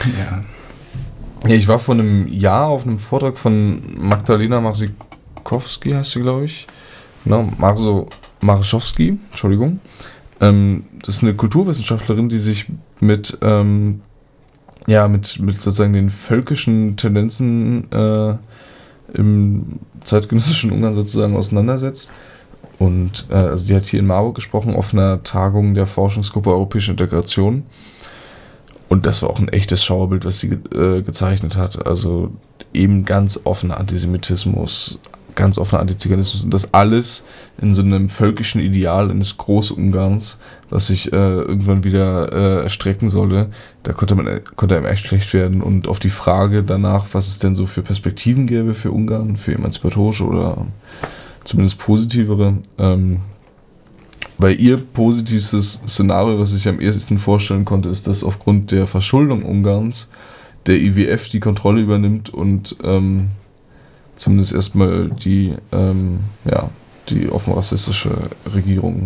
Ja. Ja, ich war vor einem Jahr auf einem Vortrag von Magdalena Marsikowski, heißt sie, glaube ich. Genau, Marso Marschowski, Entschuldigung. Ähm, das ist eine Kulturwissenschaftlerin, die sich mit, ähm, ja, mit, mit sozusagen den völkischen Tendenzen äh, im zeitgenössischen Ungarn sozusagen auseinandersetzt. Und äh, also die hat hier in Marburg gesprochen auf einer Tagung der Forschungsgruppe Europäische Integration. Und das war auch ein echtes Schauerbild, was sie ge- äh, gezeichnet hat. Also eben ganz offener Antisemitismus, ganz offener Antiziganismus und das alles in so einem völkischen Ideal eines Großungarns, was sich äh, irgendwann wieder äh, erstrecken solle. Da konnte man konnte einem echt schlecht werden. Und auf die Frage danach, was es denn so für Perspektiven gäbe für Ungarn, für emanzipatorische oder zumindest positivere, ähm, weil ihr positivstes Szenario, was ich am ehesten vorstellen konnte, ist, dass aufgrund der Verschuldung Ungarns der I W F die Kontrolle übernimmt und ähm, zumindest erstmal die, ähm, ja, die offen rassistische Regierung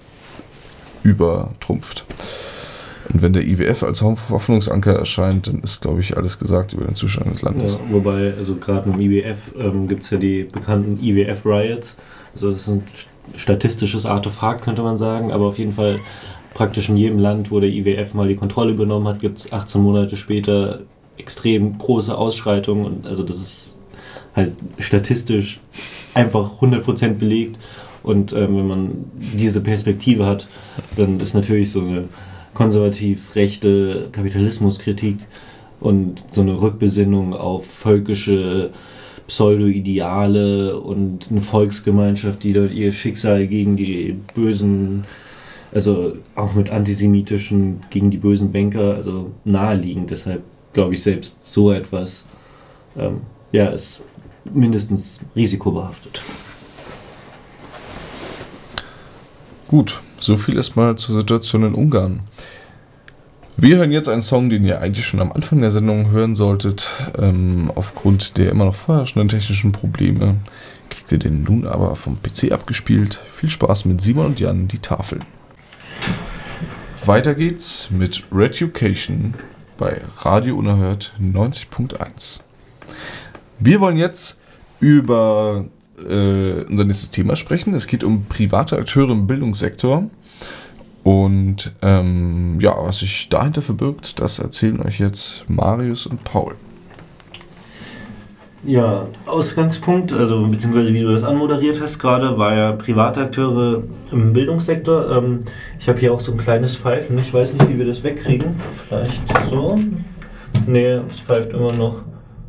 übertrumpft. Und wenn der I W F als Hoffnungsanker erscheint, dann ist, glaube ich, alles gesagt über den Zustand des Landes. Ja, wobei, also gerade im I W F ähm, gibt es ja die bekannten I W F-Riots. Also das ist ein statistisches Artefakt, könnte man sagen, aber auf jeden Fall praktisch in jedem Land, wo der I W F mal die Kontrolle übernommen hat, gibt es achtzehn Monate später extrem große Ausschreitungen. Und also das ist halt statistisch einfach hundert Prozent belegt. Und ähm, wenn man diese Perspektive hat, dann ist natürlich so eine konservativ-rechte Kapitalismuskritik und so eine Rückbesinnung auf völkische Pseudo-Ideale und eine Volksgemeinschaft, die dort ihr Schicksal gegen die bösen, also auch mit antisemitischen, gegen die bösen Banker, also naheliegend. Deshalb glaube ich, selbst so etwas ähm, ja, ist mindestens risikobehaftet. Gut, so viel erstmal zur Situation in Ungarn. Wir hören jetzt einen Song, den ihr eigentlich schon am Anfang der Sendung hören solltet. Ähm, aufgrund der immer noch vorherrschenden technischen Probleme kriegt ihr den nun aber vom P C abgespielt. Viel Spaß mit Simon und Jan, die Tafel. Weiter geht's mit Reducation bei Radio Unerhört neunzig Punkt eins. Wir wollen jetzt über äh, unser nächstes Thema sprechen. Es geht um private Akteure im Bildungssektor. Und ähm, ja, was sich dahinter verbirgt, das erzählen euch jetzt Marius und Paul. Ja, Ausgangspunkt, also beziehungsweise wie du das anmoderiert hast gerade, war ja private Akteure im Bildungssektor. Ähm, ich habe hier auch so ein kleines Pfeifen, ich weiß nicht, wie wir das wegkriegen. Vielleicht so? Nee, es pfeift immer noch.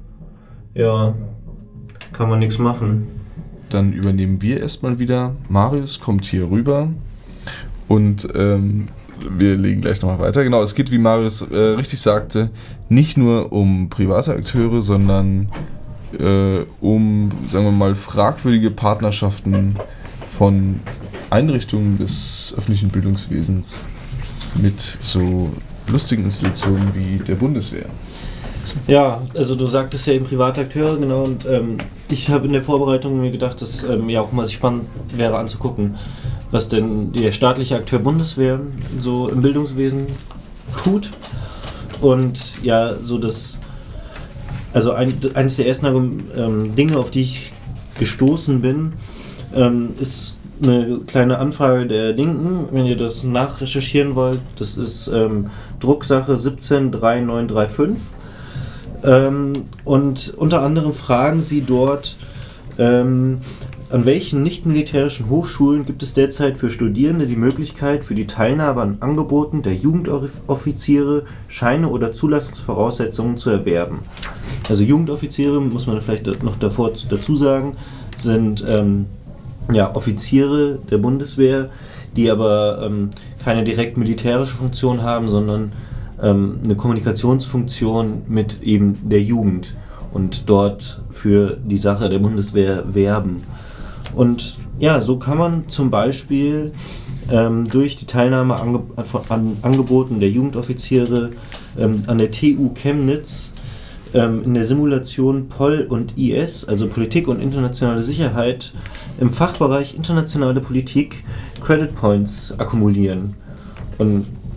Ja, kann man nichts machen. Dann übernehmen wir erstmal wieder. Marius kommt hier rüber. Und ähm, wir legen gleich nochmal weiter. Genau, es geht, wie Marius äh, richtig sagte, nicht nur um private Akteure, sondern äh, um, sagen wir mal, fragwürdige Partnerschaften von Einrichtungen des öffentlichen Bildungswesens mit so lustigen Institutionen wie der Bundeswehr. Ja, also du sagtest ja eben private Akteure, genau, und ähm, ich habe in der Vorbereitung mir gedacht, dass ähm, ja auch mal spannend wäre anzugucken, was denn der staatliche Akteur Bundeswehr so im Bildungswesen tut. Und ja, so das, also ein, eines der ersten ähm, Dinge, auf die ich gestoßen bin, ähm, ist eine kleine Anfrage der Linken, wenn ihr das nachrecherchieren wollt. Das ist ähm, Drucksache siebzehn drei neun drei fünf. Ähm, und unter anderem fragen sie dort, ähm, an welchen nicht-militärischen Hochschulen gibt es derzeit für Studierende die Möglichkeit, für die Teilnahme an Angeboten der Jugendoffiziere Scheine oder Zulassungsvoraussetzungen zu erwerben. Also Jugendoffiziere, muss man vielleicht noch davor dazu sagen, sind ähm, ja, Offiziere der Bundeswehr, die aber ähm, keine direkt militärische Funktion haben, sondern ähm, eine Kommunikationsfunktion mit eben der Jugend und dort für die Sache der Bundeswehr werben. Und ja, so kann man zum Beispiel ähm, durch die Teilnahme ange- an Angeboten der Jugendoffiziere ähm, an der T U Chemnitz ähm, in der Simulation P O L und I S, also Politik und internationale Sicherheit, im Fachbereich internationale Politik Credit Points akkumulieren. Und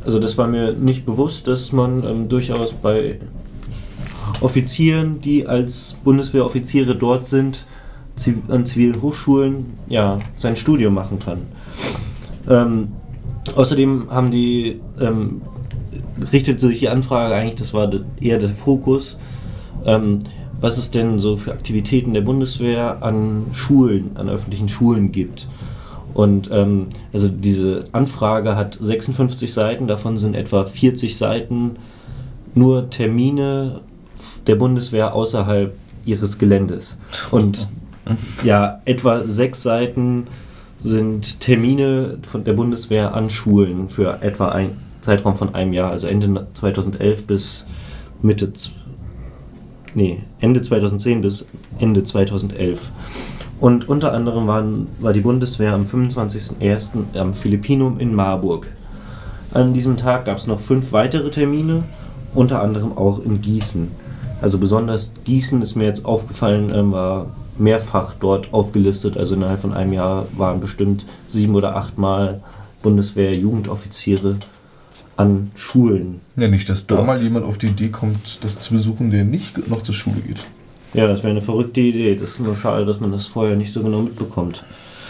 also das war mir nicht bewusst, dass man ähm, durchaus bei Offizieren, die als Bundeswehroffiziere dort sind, ziv- an zivilen Hochschulen, ja, sein Studium machen kann. Ähm, außerdem haben die, ähm, richtet sich die Anfrage eigentlich, das war eher der Fokus, ähm, was es denn so für Aktivitäten der Bundeswehr an Schulen, an öffentlichen Schulen gibt. Und ähm, also diese Anfrage hat sechsundfünfzig Seiten, davon sind etwa vierzig Seiten nur Termine der Bundeswehr außerhalb ihres Geländes. Und ja, etwa sechs Seiten sind Termine von der Bundeswehr an Schulen für etwa einen Zeitraum von einem Jahr, also Ende zweitausendelf bis Mitte, nee, Ende zweitausendzehn bis Ende zweitausendelf. Und unter anderem waren, war die Bundeswehr am fünfundzwanzigsten ersten am Philippinum in Marburg. An diesem Tag gab es noch fünf weitere Termine, unter anderem auch in Gießen. Also besonders Gießen ist mir jetzt aufgefallen, war mehrfach dort aufgelistet. Also innerhalb von einem Jahr waren bestimmt sieben oder acht Mal Bundeswehr-Jugendoffiziere an Schulen. Ja, nicht, dass da mal jemand auf die Idee kommt, das zu besuchen, der nicht noch zur Schule geht. Ja, das wäre eine verrückte Idee. Das ist nur schade, dass man das vorher nicht so genau mitbekommt.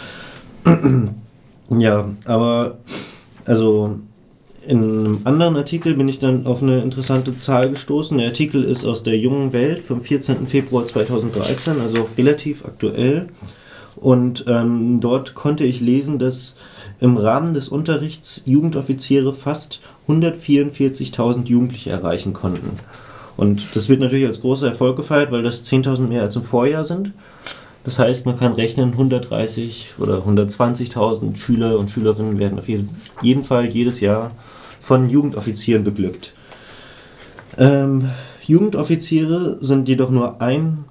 Ja, aber also in einem anderen Artikel bin ich dann auf eine interessante Zahl gestoßen. Der Artikel ist aus der Jungen Welt vom vierzehnten Februar zweitausenddreizehn, also relativ aktuell. Und ähm, dort konnte ich lesen, dass im Rahmen des Unterrichts Jugendoffiziere fast hundertvierundvierzigtausend Jugendliche erreichen konnten. Und das wird natürlich als großer Erfolg gefeiert, weil das zehntausend mehr als im Vorjahr sind. Das heißt, man kann rechnen, hundertdreißig oder hundertzwanzigtausend Schüler und Schülerinnen werden auf jeden Fall jedes Jahr von Jugendoffizieren beglückt. Ähm, Jugendoffiziere sind jedoch nur ein,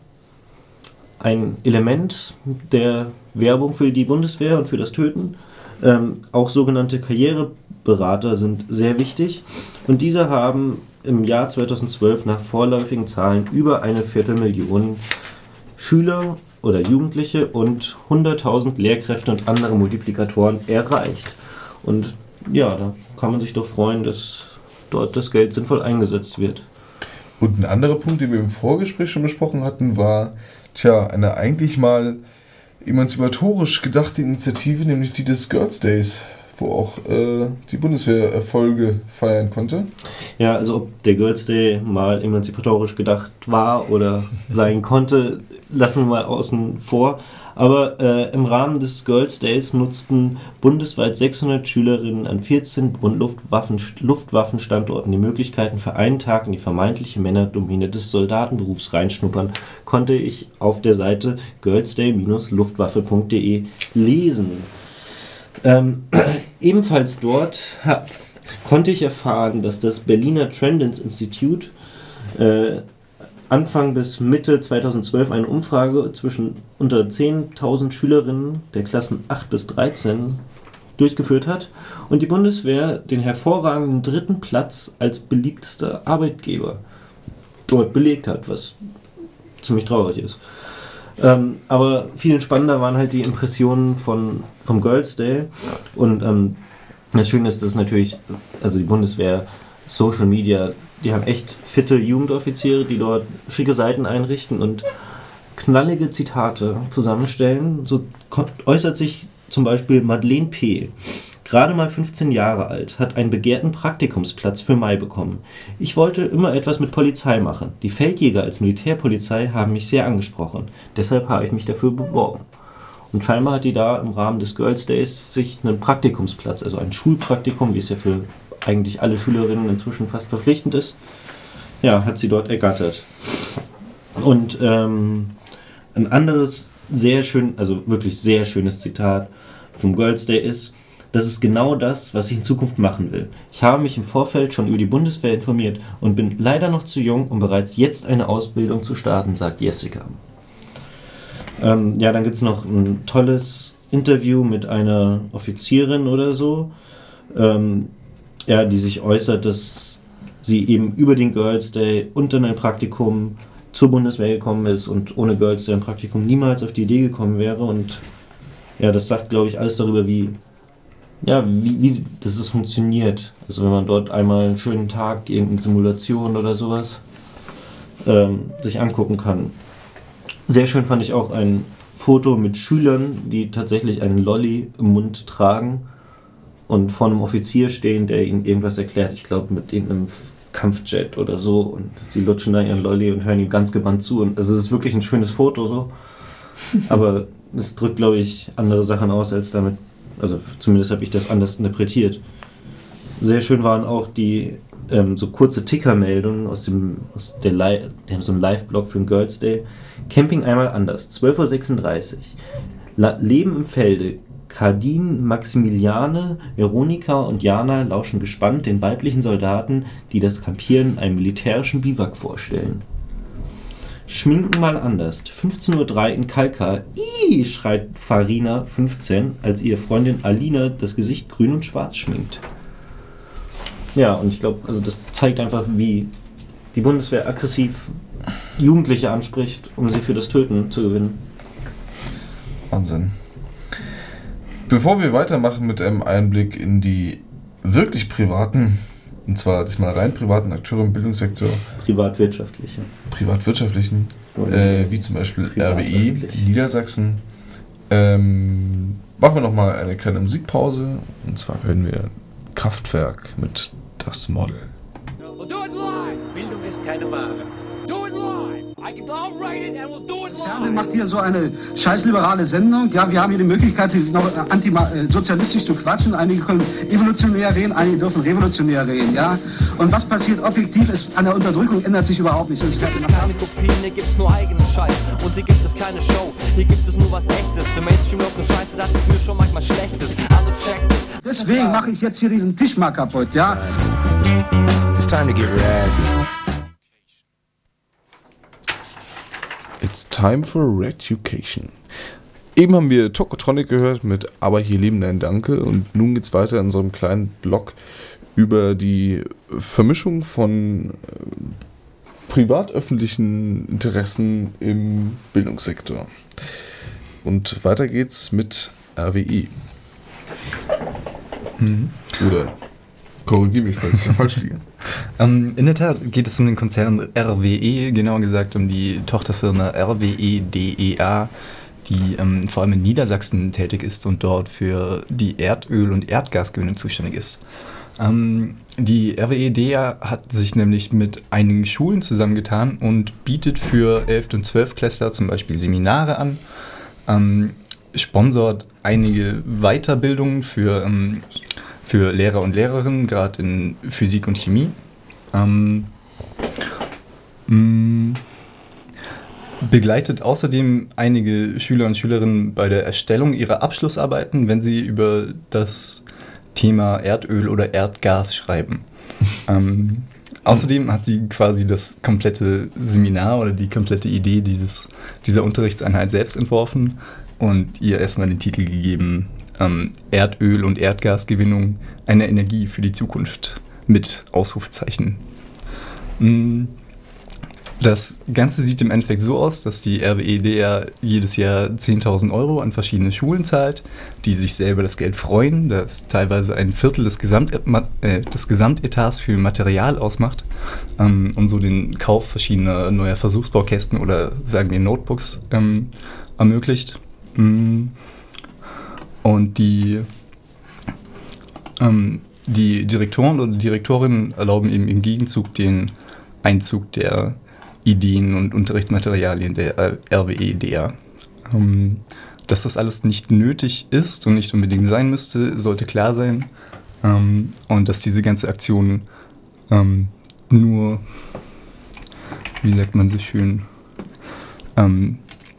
ein Element der Werbung für die Bundeswehr und für das Töten. Ähm, auch sogenannte Karriereberater sind sehr wichtig und diese haben im Jahr zweitausendzwölf nach vorläufigen Zahlen über eine Viertelmillion Schüler oder Jugendliche und hunderttausend Lehrkräfte und andere Multiplikatoren erreicht. Und ja, da kann man sich doch freuen, dass dort das Geld sinnvoll eingesetzt wird. Und ein anderer Punkt, den wir im Vorgespräch schon besprochen hatten, war, tja, eine eigentlich mal emanzipatorisch gedachte Initiative, nämlich die des Girls Days, wo auch äh, die Bundeswehr Erfolge feiern konnte. Ja, also ob der Girls Day mal emanzipatorisch gedacht war oder sein konnte, lassen wir mal außen vor. Aber äh, im Rahmen des Girls Days nutzten bundesweit sechshundert Schülerinnen an vierzehn Luftwaffen, Luftwaffenstandorten die Möglichkeiten, für einen Tag in die vermeintliche Männerdomäne des Soldatenberufs reinschnuppern, konnte ich auf der Seite girlsday Bindestrich luftwaffe Punkt de lesen. Ähm, ebenfalls dort ha, konnte ich erfahren, dass das Berliner Trendens Institute äh, Anfang bis Mitte zweitausendzwölf eine Umfrage zwischen unter zehntausend Schülerinnen der Klassen acht bis dreizehn durchgeführt hat und die Bundeswehr den hervorragenden dritten Platz als beliebtester Arbeitgeber dort belegt hat, was ziemlich traurig ist. Ähm, aber viel spannender waren halt die Impressionen von, vom Girls Day und ähm, das Schöne ist, dass natürlich, also die Bundeswehr, Social Media, die haben echt fitte Jugendoffiziere, die dort schicke Seiten einrichten und knallige Zitate zusammenstellen. So äußert sich zum Beispiel Madeleine P., gerade mal fünfzehn Jahre alt, hat einen begehrten Praktikumsplatz für Mai bekommen. Ich wollte immer etwas mit Polizei machen. Die Feldjäger als Militärpolizei haben mich sehr angesprochen. Deshalb habe ich mich dafür beworben. Und scheinbar hat die da im Rahmen des Girls Days sich einen Praktikumsplatz, also ein Schulpraktikum, wie es ja für eigentlich alle Schülerinnen inzwischen fast verpflichtend ist, ja, hat sie dort ergattert. Und ähm, ein anderes sehr schön, also wirklich sehr schönes Zitat vom Girls Day ist: Das ist genau das, was ich in Zukunft machen will. Ich habe mich im Vorfeld schon über die Bundeswehr informiert und bin leider noch zu jung, um bereits jetzt eine Ausbildung zu starten, sagt Jessica. Ähm, ja, dann gibt es noch ein tolles Interview mit einer Offizierin oder so, ähm, ja, die sich äußert, dass sie eben über den Girls Day und dann ein Praktikum zur Bundeswehr gekommen ist und ohne Girls Day ein Praktikum niemals auf die Idee gekommen wäre. Und ja, das sagt, glaube ich, alles darüber, wie ja, wie, wie das ist funktioniert. Also wenn man dort einmal einen schönen Tag, irgendeine Simulation oder sowas ähm, sich angucken kann. Sehr schön fand ich auch ein Foto mit Schülern, die tatsächlich einen Lolli im Mund tragen und vor einem Offizier stehen, der ihnen irgendwas erklärt. Ich glaube mit irgendeinem Kampfjet oder so. Und sie lutschen da ihren Lolli und hören ihm ganz gebannt zu. Und also es ist wirklich ein schönes Foto so. Aber es drückt, glaube ich, andere Sachen aus als damit. Also zumindest habe ich das anders interpretiert. Sehr schön waren auch die ähm, so kurze Tickermeldungen aus dem, aus der Li- die haben so einen Live-Blog für den Girls Day. Camping einmal anders, zwölf Uhr sechsunddreißig. La- Leben im Felde. Cardin, Maximiliane, Veronika und Jana lauschen gespannt den weiblichen Soldaten, die das Campieren in einem militärischen Biwak vorstellen. Schminken mal anders. fünfzehn Uhr drei in Kalkar. Ih, schreit Farina, fünfzehn, als ihre Freundin Alina das Gesicht grün und schwarz schminkt. Ja, und ich glaube, also das zeigt einfach, wie die Bundeswehr aggressiv Jugendliche anspricht, um sie für das Töten zu gewinnen. Wahnsinn. Bevor wir weitermachen mit einem Einblick in die wirklich privaten, und zwar diesmal rein privaten Akteure im Bildungssektor, Privatwirtschaftliche. privatwirtschaftlichen, äh, wie zum Beispiel R W E Niedersachsen, ähm, machen wir nochmal eine kleine Musikpause, und zwar hören wir Kraftwerk mit Das Model. We'll do it live. Bildung ist keine Ware. Do it live. I can, I'll write it and we'll do it Das live. Fernsehen macht hier so eine scheißliberale Sendung. Ja, wir haben hier die Möglichkeit, noch antisozialistisch zu quatschen. Einige können evolutionär reden, einige dürfen revolutionär reden. Ja? Und was passiert objektiv ist, an der Unterdrückung ändert sich überhaupt nichts. Das ist Hier gibt es keine Kopien, hier gibt's nur eigenen Scheiß. Und hier gibt es keine Show, hier gibt es nur was Echtes. Im Mainstream läuft nur Scheiße, dass es mir schon manchmal schlecht ist. Also checkt es. Deswegen mache ich jetzt hier diesen Tisch mal kaputt. Ja? It's time to get rad. It's time for Reducation. Eben haben wir Tokotronic gehört mit Aber hier leben dein Danke, und nun geht's weiter in unserem kleinen Blog über die Vermischung von äh, privat-öffentlichen Interessen im Bildungssektor. Und weiter geht's mit R W E. Mhm. Oder korrigiere mich, falls ich falsch liege. Ähm, in der Tat geht es um den Konzern R W E, genauer gesagt um die Tochterfirma R W E D E A, die ähm, vor allem in Niedersachsen tätig ist und dort für die Erdöl- und Erdgasgewinnung zuständig ist. Ähm, die R W E D E A hat sich nämlich mit einigen Schulen zusammengetan und bietet für elf- und zwölftklässler zum Beispiel Seminare an, ähm, sponsort einige Weiterbildungen für ähm, für Lehrer und Lehrerinnen, gerade in Physik und Chemie. Ähm, mh, begleitet außerdem einige Schüler und Schülerinnen bei der Erstellung ihrer Abschlussarbeiten, wenn sie über das Thema Erdöl oder Erdgas schreiben. ähm, außerdem hat sie quasi das komplette Seminar oder die komplette Idee dieses, dieser Unterrichtseinheit selbst entworfen und ihr erstmal den Titel gegeben, Ähm, Erdöl- und Erdgasgewinnung, eine Energie für die Zukunft, mit Ausrufezeichen. Das Ganze sieht im Endeffekt so aus, dass die R W E D E A jedes Jahr zehntausend Euro an verschiedene Schulen zahlt, die sich selber das Geld freuen, das teilweise ein Viertel des, Gesamt äh, des Gesamtetats für Material ausmacht, ähm, und so den Kauf verschiedener neuer Versuchsbaukästen oder sagen wir Notebooks ähm, ermöglicht. Mm. Und die, ähm, die Direktoren oder Direktorinnen erlauben eben im Gegenzug den Einzug der Ideen und Unterrichtsmaterialien der R W E D E A. Ähm, dass das alles nicht nötig ist und nicht unbedingt sein müsste, sollte klar sein. Ähm, und dass diese ganze Aktion ähm, nur, wie sagt man so schön, ähm,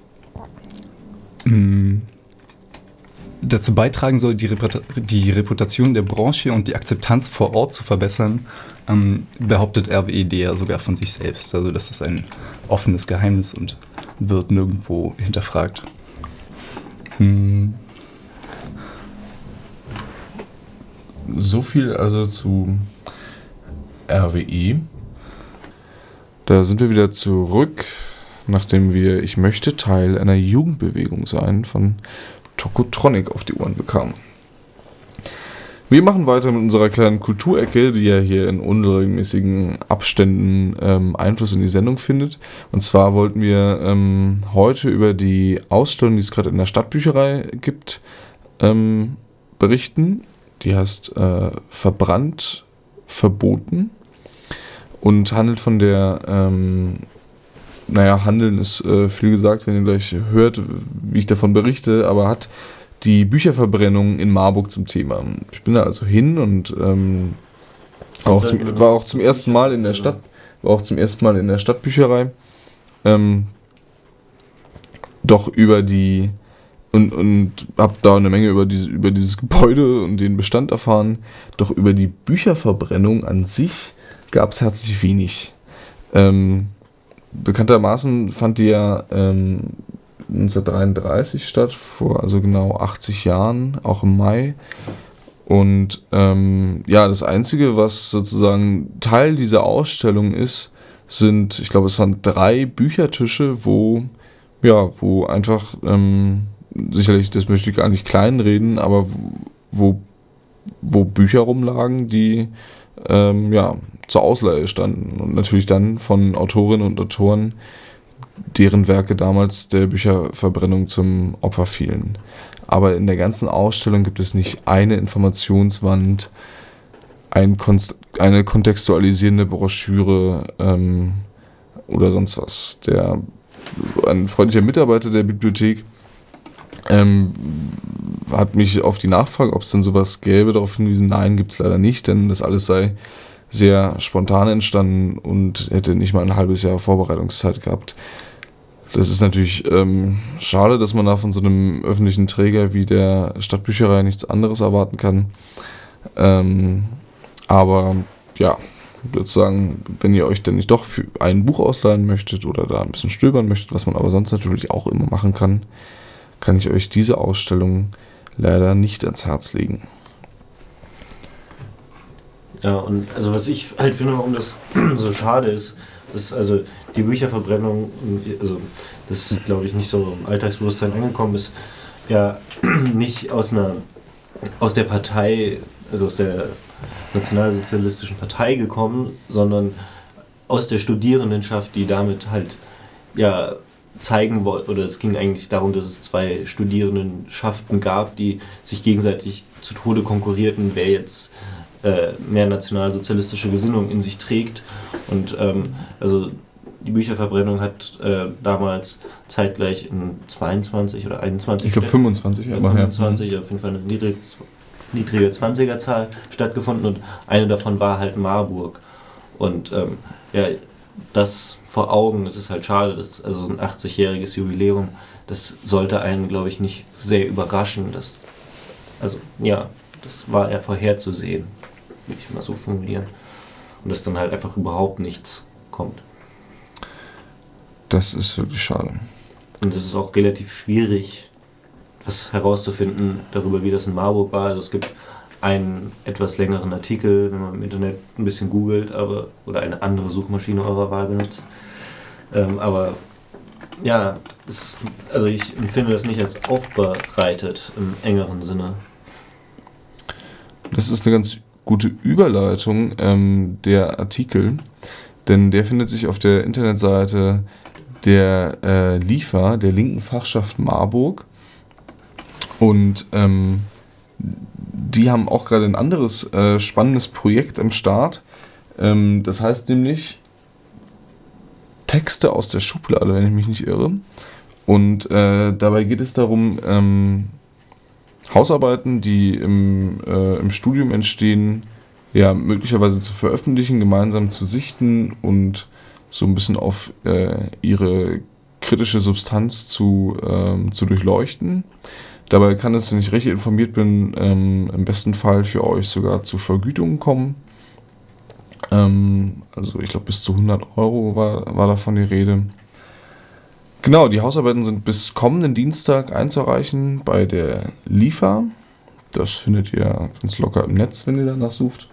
mh, dazu beitragen soll, die, Reputa- die Reputation der Branche und die Akzeptanz vor Ort zu verbessern, ähm, behauptet R W E D E A sogar von sich selbst. Also das ist ein offenes Geheimnis und wird nirgendwo hinterfragt. Hm. So viel also zu R W E. Da sind wir wieder zurück, nachdem wir Ich möchte Teil einer Jugendbewegung sein von Tokotronic auf die Ohren bekamen. Wir machen weiter mit unserer kleinen Kulturecke, die ja hier in unregelmäßigen Abständen ähm, Einfluss in die Sendung findet. Und zwar wollten wir ähm, heute über die Ausstellung, die es gerade in der Stadtbücherei gibt, ähm, berichten. Die heißt äh, Verbrannt, Verboten und handelt von der, ähm, naja, Handeln ist äh, viel gesagt, wenn ihr gleich hört, wie ich davon berichte, aber hat die Bücherverbrennung in Marburg zum Thema. Ich bin da also hin und ähm, auch zum, war auch zum ersten Mal in der Stadt, war auch zum ersten Mal in der Stadtbücherei. Ähm, doch über die und, und habe da eine Menge über, diese, über dieses Gebäude und den Bestand erfahren. Doch über die Bücherverbrennung an sich gab es herzlich wenig. Ähm, bekanntermaßen fand die ja ähm, neunzehnhundertdreiunddreißig statt, vor also genau achtzig Jahren, auch im Mai. Und ähm, ja, das Einzige, was sozusagen Teil dieser Ausstellung ist, sind, ich glaube, es waren drei Büchertische, wo, ja, wo einfach, ähm, sicherlich, das möchte ich gar nicht kleinreden, aber wo, wo Bücher rumlagen, die ähm, ja, zur Ausleihe standen. Und natürlich dann von Autorinnen und Autoren, deren Werke damals der Bücherverbrennung zum Opfer fielen. Aber in der ganzen Ausstellung gibt es nicht eine Informationswand, ein Konst- eine kontextualisierende Broschüre ähm, oder sonst was. Der, ein freundlicher Mitarbeiter der Bibliothek ähm, hat mich auf die Nachfrage, ob es denn sowas gäbe, darauf hingewiesen, nein, gibt es leider nicht, denn das alles sei sehr spontan entstanden und hätte nicht mal ein halbes Jahr Vorbereitungszeit gehabt. Das ist natürlich ähm, schade, dass man da von so einem öffentlichen Träger wie der Stadtbücherei nichts anderes erwarten kann. Ähm, aber ja, ich würde sagen, wenn ihr euch denn nicht doch für ein Buch ausleihen möchtet oder da ein bisschen stöbern möchtet, was man aber sonst natürlich auch immer machen kann, kann ich euch diese Ausstellung leider nicht ans Herz legen. Ja, und also was ich halt finde, warum das so schade ist, dass also die Bücherverbrennung, also das glaube ich nicht so im Alltagsbewusstsein angekommen ist, ja nicht aus einer aus der Partei, also aus der Nationalsozialistischen Partei gekommen, sondern aus der Studierendenschaft, die damit halt ja zeigen wollte, oder es ging eigentlich darum, dass es zwei Studierendenschaften gab, die sich gegenseitig zu Tode konkurrierten, wer jetzt äh, mehr nationalsozialistische Gesinnung in sich trägt. Und ähm, also die Bücherverbrennung hat äh, damals zeitgleich in zweiundzwanzig oder einundzwanzig, ich glaube fünfundzwanzig, ja, aber fünfundzwanzig, ja. Auf jeden Fall eine niedrig, niedrige Zwanzigerzahl stattgefunden und eine davon war halt Marburg. Und ähm, ja, das vor Augen, es ist halt schade, dass, also so ein achtzigjähriges Jubiläum, das sollte einen, glaube ich, nicht sehr überraschen. Das, also ja, das war eher vorherzusehen, würde ich mal so formulieren. Und dass dann halt einfach überhaupt nichts kommt. Das ist wirklich schade. Und es ist auch relativ schwierig, was herauszufinden darüber, wie das in Marburg war. Also es gibt einen etwas längeren Artikel, wenn man im Internet ein bisschen googelt, aber oder eine andere Suchmaschine eurer Wahl benutzt. Ähm, aber ja, es, also ich empfinde das nicht als aufbereitet im engeren Sinne. Das ist eine ganz gute Überleitung, ähm, der Artikel, denn der findet sich auf der Internetseite der äh, L I F A, der linken Fachschaft Marburg. Und ähm, die haben auch gerade ein anderes äh, spannendes Projekt am Start. Ähm, das heißt nämlich Texte aus der Schublade, wenn ich mich nicht irre. Und äh, dabei geht es darum, ähm, Hausarbeiten, die im, äh, im Studium entstehen, ja, möglicherweise zu veröffentlichen, gemeinsam zu sichten und so ein bisschen auf äh, ihre kritische Substanz zu, ähm, zu durchleuchten. Dabei kann es, wenn ich richtig informiert bin, ähm, im besten Fall für euch sogar zu Vergütungen kommen. Ähm, also ich glaube bis zu hundert Euro war, war davon die Rede. Genau, die Hausarbeiten sind bis kommenden Dienstag einzureichen bei der L I F A. Das findet ihr ganz locker im Netz, wenn ihr danach sucht.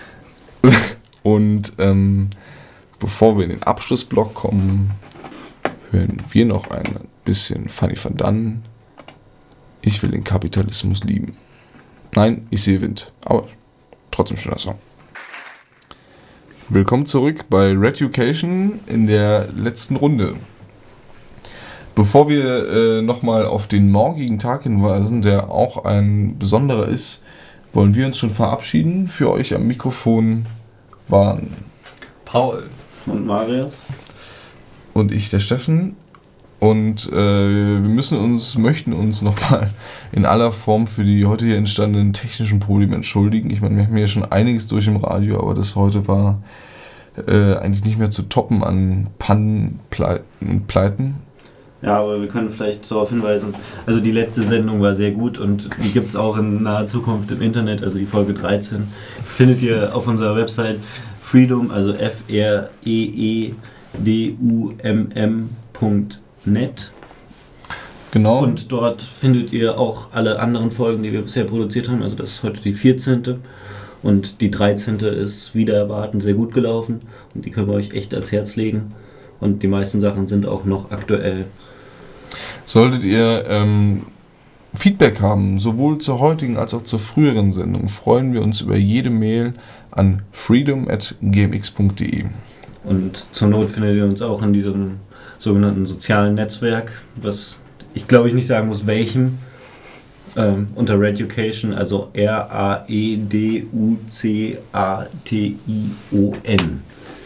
Und ähm, bevor wir in den Abschlussblock kommen, hören wir noch ein bisschen Fanny van Dann. Ich will den Kapitalismus lieben. Nein, ich sehe Wind. Aber trotzdem schöner Song. Willkommen zurück bei Reducation in der letzten Runde. Bevor wir äh, nochmal auf den morgigen Tag hinweisen, der auch ein besonderer ist, wollen wir uns schon verabschieden. Für euch am Mikrofon waren Paul und Marius und ich, der Steffen. Und äh, wir müssen uns, möchten uns nochmal in aller Form für die heute hier entstandenen technischen Probleme entschuldigen. Ich meine, wir haben ja schon einiges durch im Radio, aber das heute war äh, eigentlich nicht mehr zu toppen an Pannen und Pleiten. Ja, aber wir können vielleicht darauf hinweisen, also die letzte Sendung war sehr gut und die gibt es auch in naher Zukunft im Internet, also die Folge dreizehn, findet ihr auf unserer Website Freedom, also F R E E D U M M Punkt net. Genau. Und dort findet ihr auch alle anderen Folgen, die wir bisher produziert haben, also das ist heute die vierzehnte und die dreizehnte ist wieder erwarten sehr gut gelaufen und die können wir euch echt ans Herz legen und die meisten Sachen sind auch noch aktuell. Solltet ihr ähm, Feedback haben, sowohl zur heutigen als auch zur früheren Sendung, freuen wir uns über jede Mail an freedom at g m x punkt d e. Und zur Not findet ihr uns auch in diesem sogenannten sozialen Netzwerk, was ich glaube ich nicht sagen muss, welchem, ähm, unter Reducation, also R A E D U C A T I O N.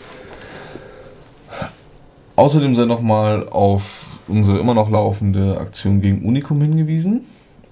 Außerdem sei nochmal auf unsere immer noch laufende Aktion gegen Unicum hingewiesen.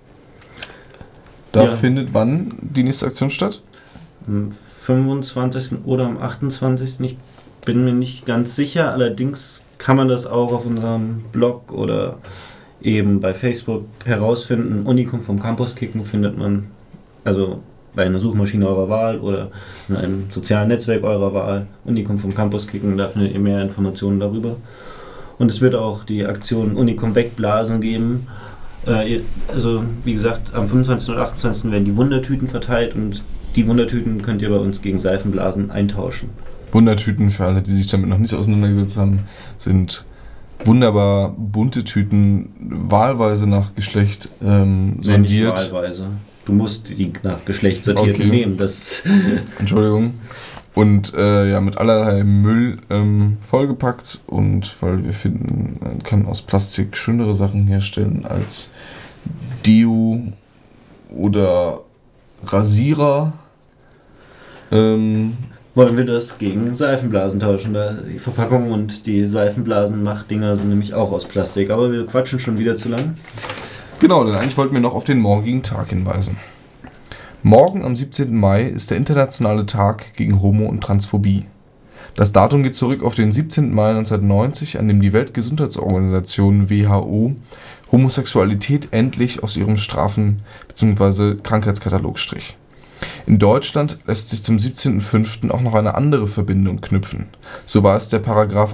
Da ja. findet wann die nächste Aktion statt? Am fünfundzwanzigsten oder am achtundzwanzigsten Ich bin mir nicht ganz sicher. Allerdings kann man das auch auf unserem Blog oder eben bei Facebook herausfinden. Unicum vom Campus kicken findet man also bei einer Suchmaschine eurer Wahl oder in einem sozialen Netzwerk eurer Wahl. Unicum vom Campus kicken, da findet ihr mehr Informationen darüber. Und es wird auch die Aktion Unicum wegblasen geben. Äh, also wie gesagt, am fünfundzwanzigsten und achtundzwanzigsten werden die Wundertüten verteilt und die Wundertüten könnt ihr bei uns gegen Seifenblasen eintauschen. Wundertüten, für alle, die sich damit noch nicht auseinandergesetzt haben, sind wunderbar bunte Tüten, wahlweise nach Geschlecht ähm, sondiert. Nicht wahlweise. Du musst die nach Geschlecht sortiert okay. nehmen. Das Entschuldigung. Und äh, ja, mit allerlei Müll ähm, vollgepackt und weil wir finden, man kann aus Plastik schönere Sachen herstellen als Deo oder Rasierer. Ähm, wollen wir das gegen Seifenblasen tauschen. Da die Verpackung und die Seifenblasen-Machtdinger sind nämlich auch aus Plastik. Aber wir quatschen schon wieder zu lang. Genau, denn eigentlich wollten wir noch auf den morgigen Tag hinweisen. Morgen am siebzehnten Mai ist der internationale Tag gegen Homo- und Transphobie. Das Datum geht zurück auf den siebzehnten Mai neunzehnhundertneunzig, an dem die Weltgesundheitsorganisation W H O Homosexualität endlich aus ihrem Strafen- bzw. Krankheitskatalog strich. In Deutschland lässt sich zum siebzehnten fünften auch noch eine andere Verbindung knüpfen. So war es der Paragraph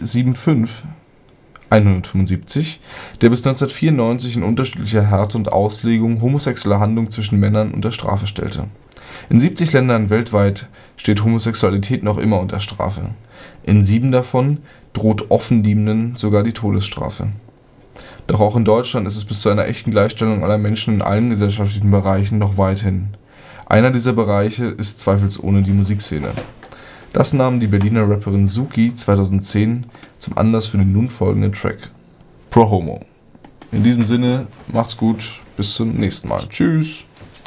hundertfünfundsiebzig, der bis neunzehnhundertvierundneunzig in unterschiedlicher Härte und Auslegung homosexuelle Handlungen zwischen Männern unter Strafe stellte. In siebzig Ländern weltweit steht Homosexualität noch immer unter Strafe. In sieben davon droht Offenliebenden sogar die Todesstrafe. Doch auch in Deutschland ist es bis zu einer echten Gleichstellung aller Menschen in allen gesellschaftlichen Bereichen noch weit hin. Einer dieser Bereiche ist zweifelsohne die Musikszene. Das nahm die Berliner Rapperin Suki zweitausendzehn zum Anlass für den nun folgenden Track Pro Homo. In diesem Sinne, macht's gut, bis zum nächsten Mal. Tschüss.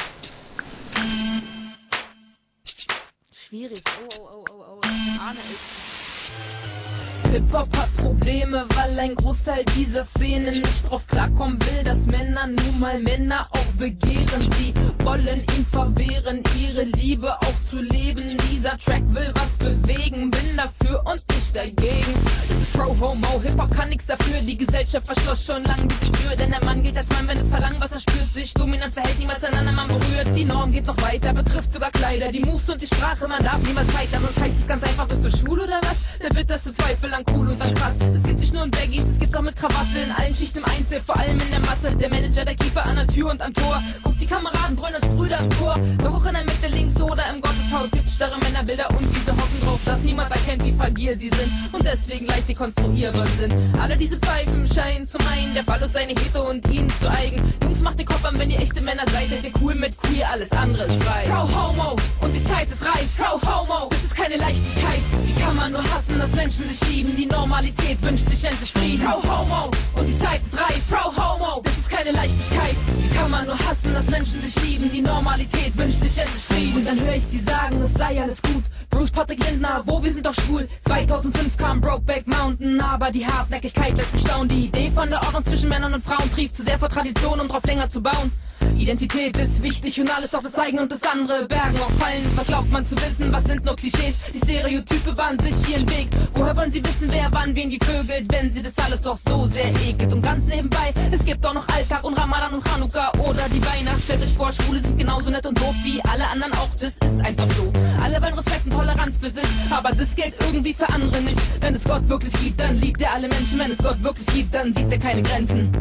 Schwierig. Oh, oh, oh, oh, oh. Ahne ist. Hip-Hop hat Probleme, weil ein Großteil dieser Szene nicht drauf klarkommen will, dass Männer nun mal Männer auch begehren. Sie wollen ihm verwehren, ihre Liebe auch zu leben. Dieser Track will was bewegen, bin dafür und nicht dagegen. Pro-Homo, Hip-Hop kann nichts dafür, die Gesellschaft verschloss schon lang die Tür. Denn der Mann gilt als Mann, wenn es verlangt, was er spürt. Sich dominant verhält, niemals einander man berührt. Die Norm geht noch weiter, betrifft sogar Kleider. Die Moves und die Sprache, man darf niemals weiter. Sonst heißt es ganz einfach, bist du schwul oder was? Der bitterste Zweifel an cool und an krass. Das gibt nicht nur in Baggies, das gibt's auch mit Krawatte. In allen Schichten im Einzel, vor allem in der Masse. Der Manager, der Keeper an der Tür und am Tor. Guck, die Kameraden brüllen als Brüder im Chor. Doch auch in der Mitte, links oder im Gotteshaus gibt starre Männerbilder und diese hoffen drauf, dass niemand erkennt, wie fragil sie sind und deswegen leicht dekonstruierbar sind. Alle diese Pfeifen scheinen zu meinen, der Phallus sei nicht hetero und ihnen zu eigen. Jungs, macht den Kopf an, wenn ihr echte Männer seid, seid ihr cool mit queer, alles andere ist frei. Pro Homo und die Zeit ist reif, Pro Homo, das ist keine Leichtigkeit. Wie kann man nur hassen, dass Menschen sich lieben, die Normalität wünscht sich endlich Frieden. Pro Homo und die Zeit ist reif, Pro Homo, das ist keine Leichtigkeit. Wie kann man nur hassen, dass Menschen sich lieben, die Normalität wünscht sich endlich Frieden. Und dann höre ich sie sagen, es sei alles gut. Bruce Patrick Lindner, wo wir sind doch schwul. zweitausendfünf kam Brokeback Mountain, aber die Hartnäckigkeit lässt mich staunen. Die Idee von der Ordnung zwischen Männern und Frauen trieft zu sehr vor Tradition, um drauf länger zu bauen. Identität ist wichtig und alles, auch das eigene und das andere. Bergen auch Fallen, was glaubt man zu wissen, was sind nur Klischees? Die Stereotype bahnen sich ihren Weg. Woher wollen sie wissen, wer wann wen die vögelt, wenn sie das alles doch so sehr ekelt? Und ganz nebenbei, es gibt auch noch Alltag und Ramadan und Chanukka oder die Weihnacht. Stellt euch vor, Schwule sind genauso nett und doof wie alle anderen auch, das ist einfach so. Alle wollen Respekt und Toleranz für sich, aber das gilt irgendwie für andere nicht. Wenn es Gott wirklich gibt, dann liebt er alle Menschen. Wenn es Gott wirklich gibt, dann sieht er keine Grenzen.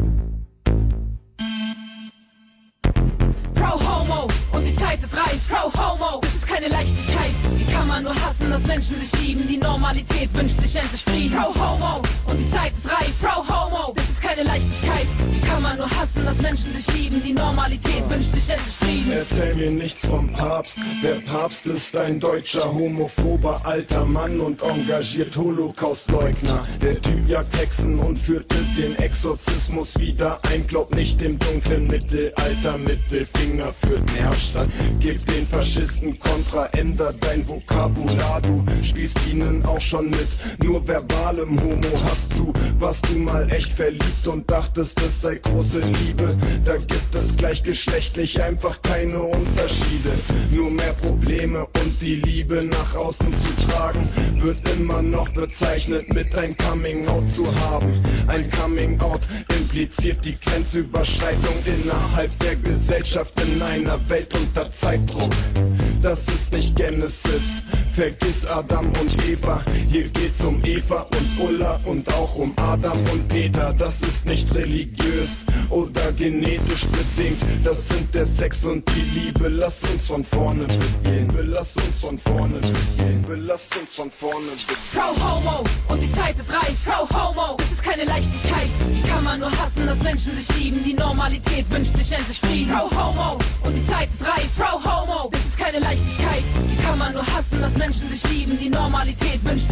Pro Homo und die Zeit ist reif, Pro Homo, das ist keine Leichtigkeit. Wie kann man nur hassen, dass Menschen sich lieben, die Normalität wünscht sich endlich Frieden. Pro Homo und die Zeit ist reif, Pro Homo, das ist keine Leichtigkeit. Wie kann man nur hassen, dass Menschen sich lieben, die Normalität wünscht sich endlich Frieden. Erzähl mir nichts vom Papst, der Papst ist ein deutscher homophober alter Mann und engagiert Holocaustleugner. Der Typ jagt Hexen und führte den Exorzismus wieder ein, glaub nicht im dunklen Mittelalter, Mittelfinger führt Nervstadt. Gib den Faschisten Kontra, änder dein Vokabular, du spielst ihnen auch schon mit nur verbalem Homo. Hast du, warst du mal echt verliebt und dachtest, es sei große Liebe? Da gibt es gleichgeschlechtlich einfach keine Unterschiede, nur mehr Probleme und die Liebe nach außen zu tragen wird immer noch bezeichnet mit ein Coming-out zu haben. Ein Coming-out impliziert die Grenzüberschreitung innerhalb der Gesellschaft in einer Welt unter Zeitdruck. Das ist nicht Genesis, vergiss Adam und Eva. Hier geht's um Eva und Ulla und auch um Adam und Peter. Das ist nicht religiös oder genetisch bedingt. Das sind der Sex und die Liebe. Lass uns von vorne beginnen. Lass uns von vorne beginnen. Lass uns von vorne beginnen. Pro Homo und die Zeit ist reif, Pro Homo, das ist keine Leichtigkeit. Wie kann man nur hassen, dass Menschen sich lieben, die Normalität wünscht sich endlich Frieden. Pro Homo und die Zeit ist reif, Pro Homo, das ist keine Leichtigkeit. Wie kann man nur hassen, dass Menschen sich lieben, die Normalität wünscht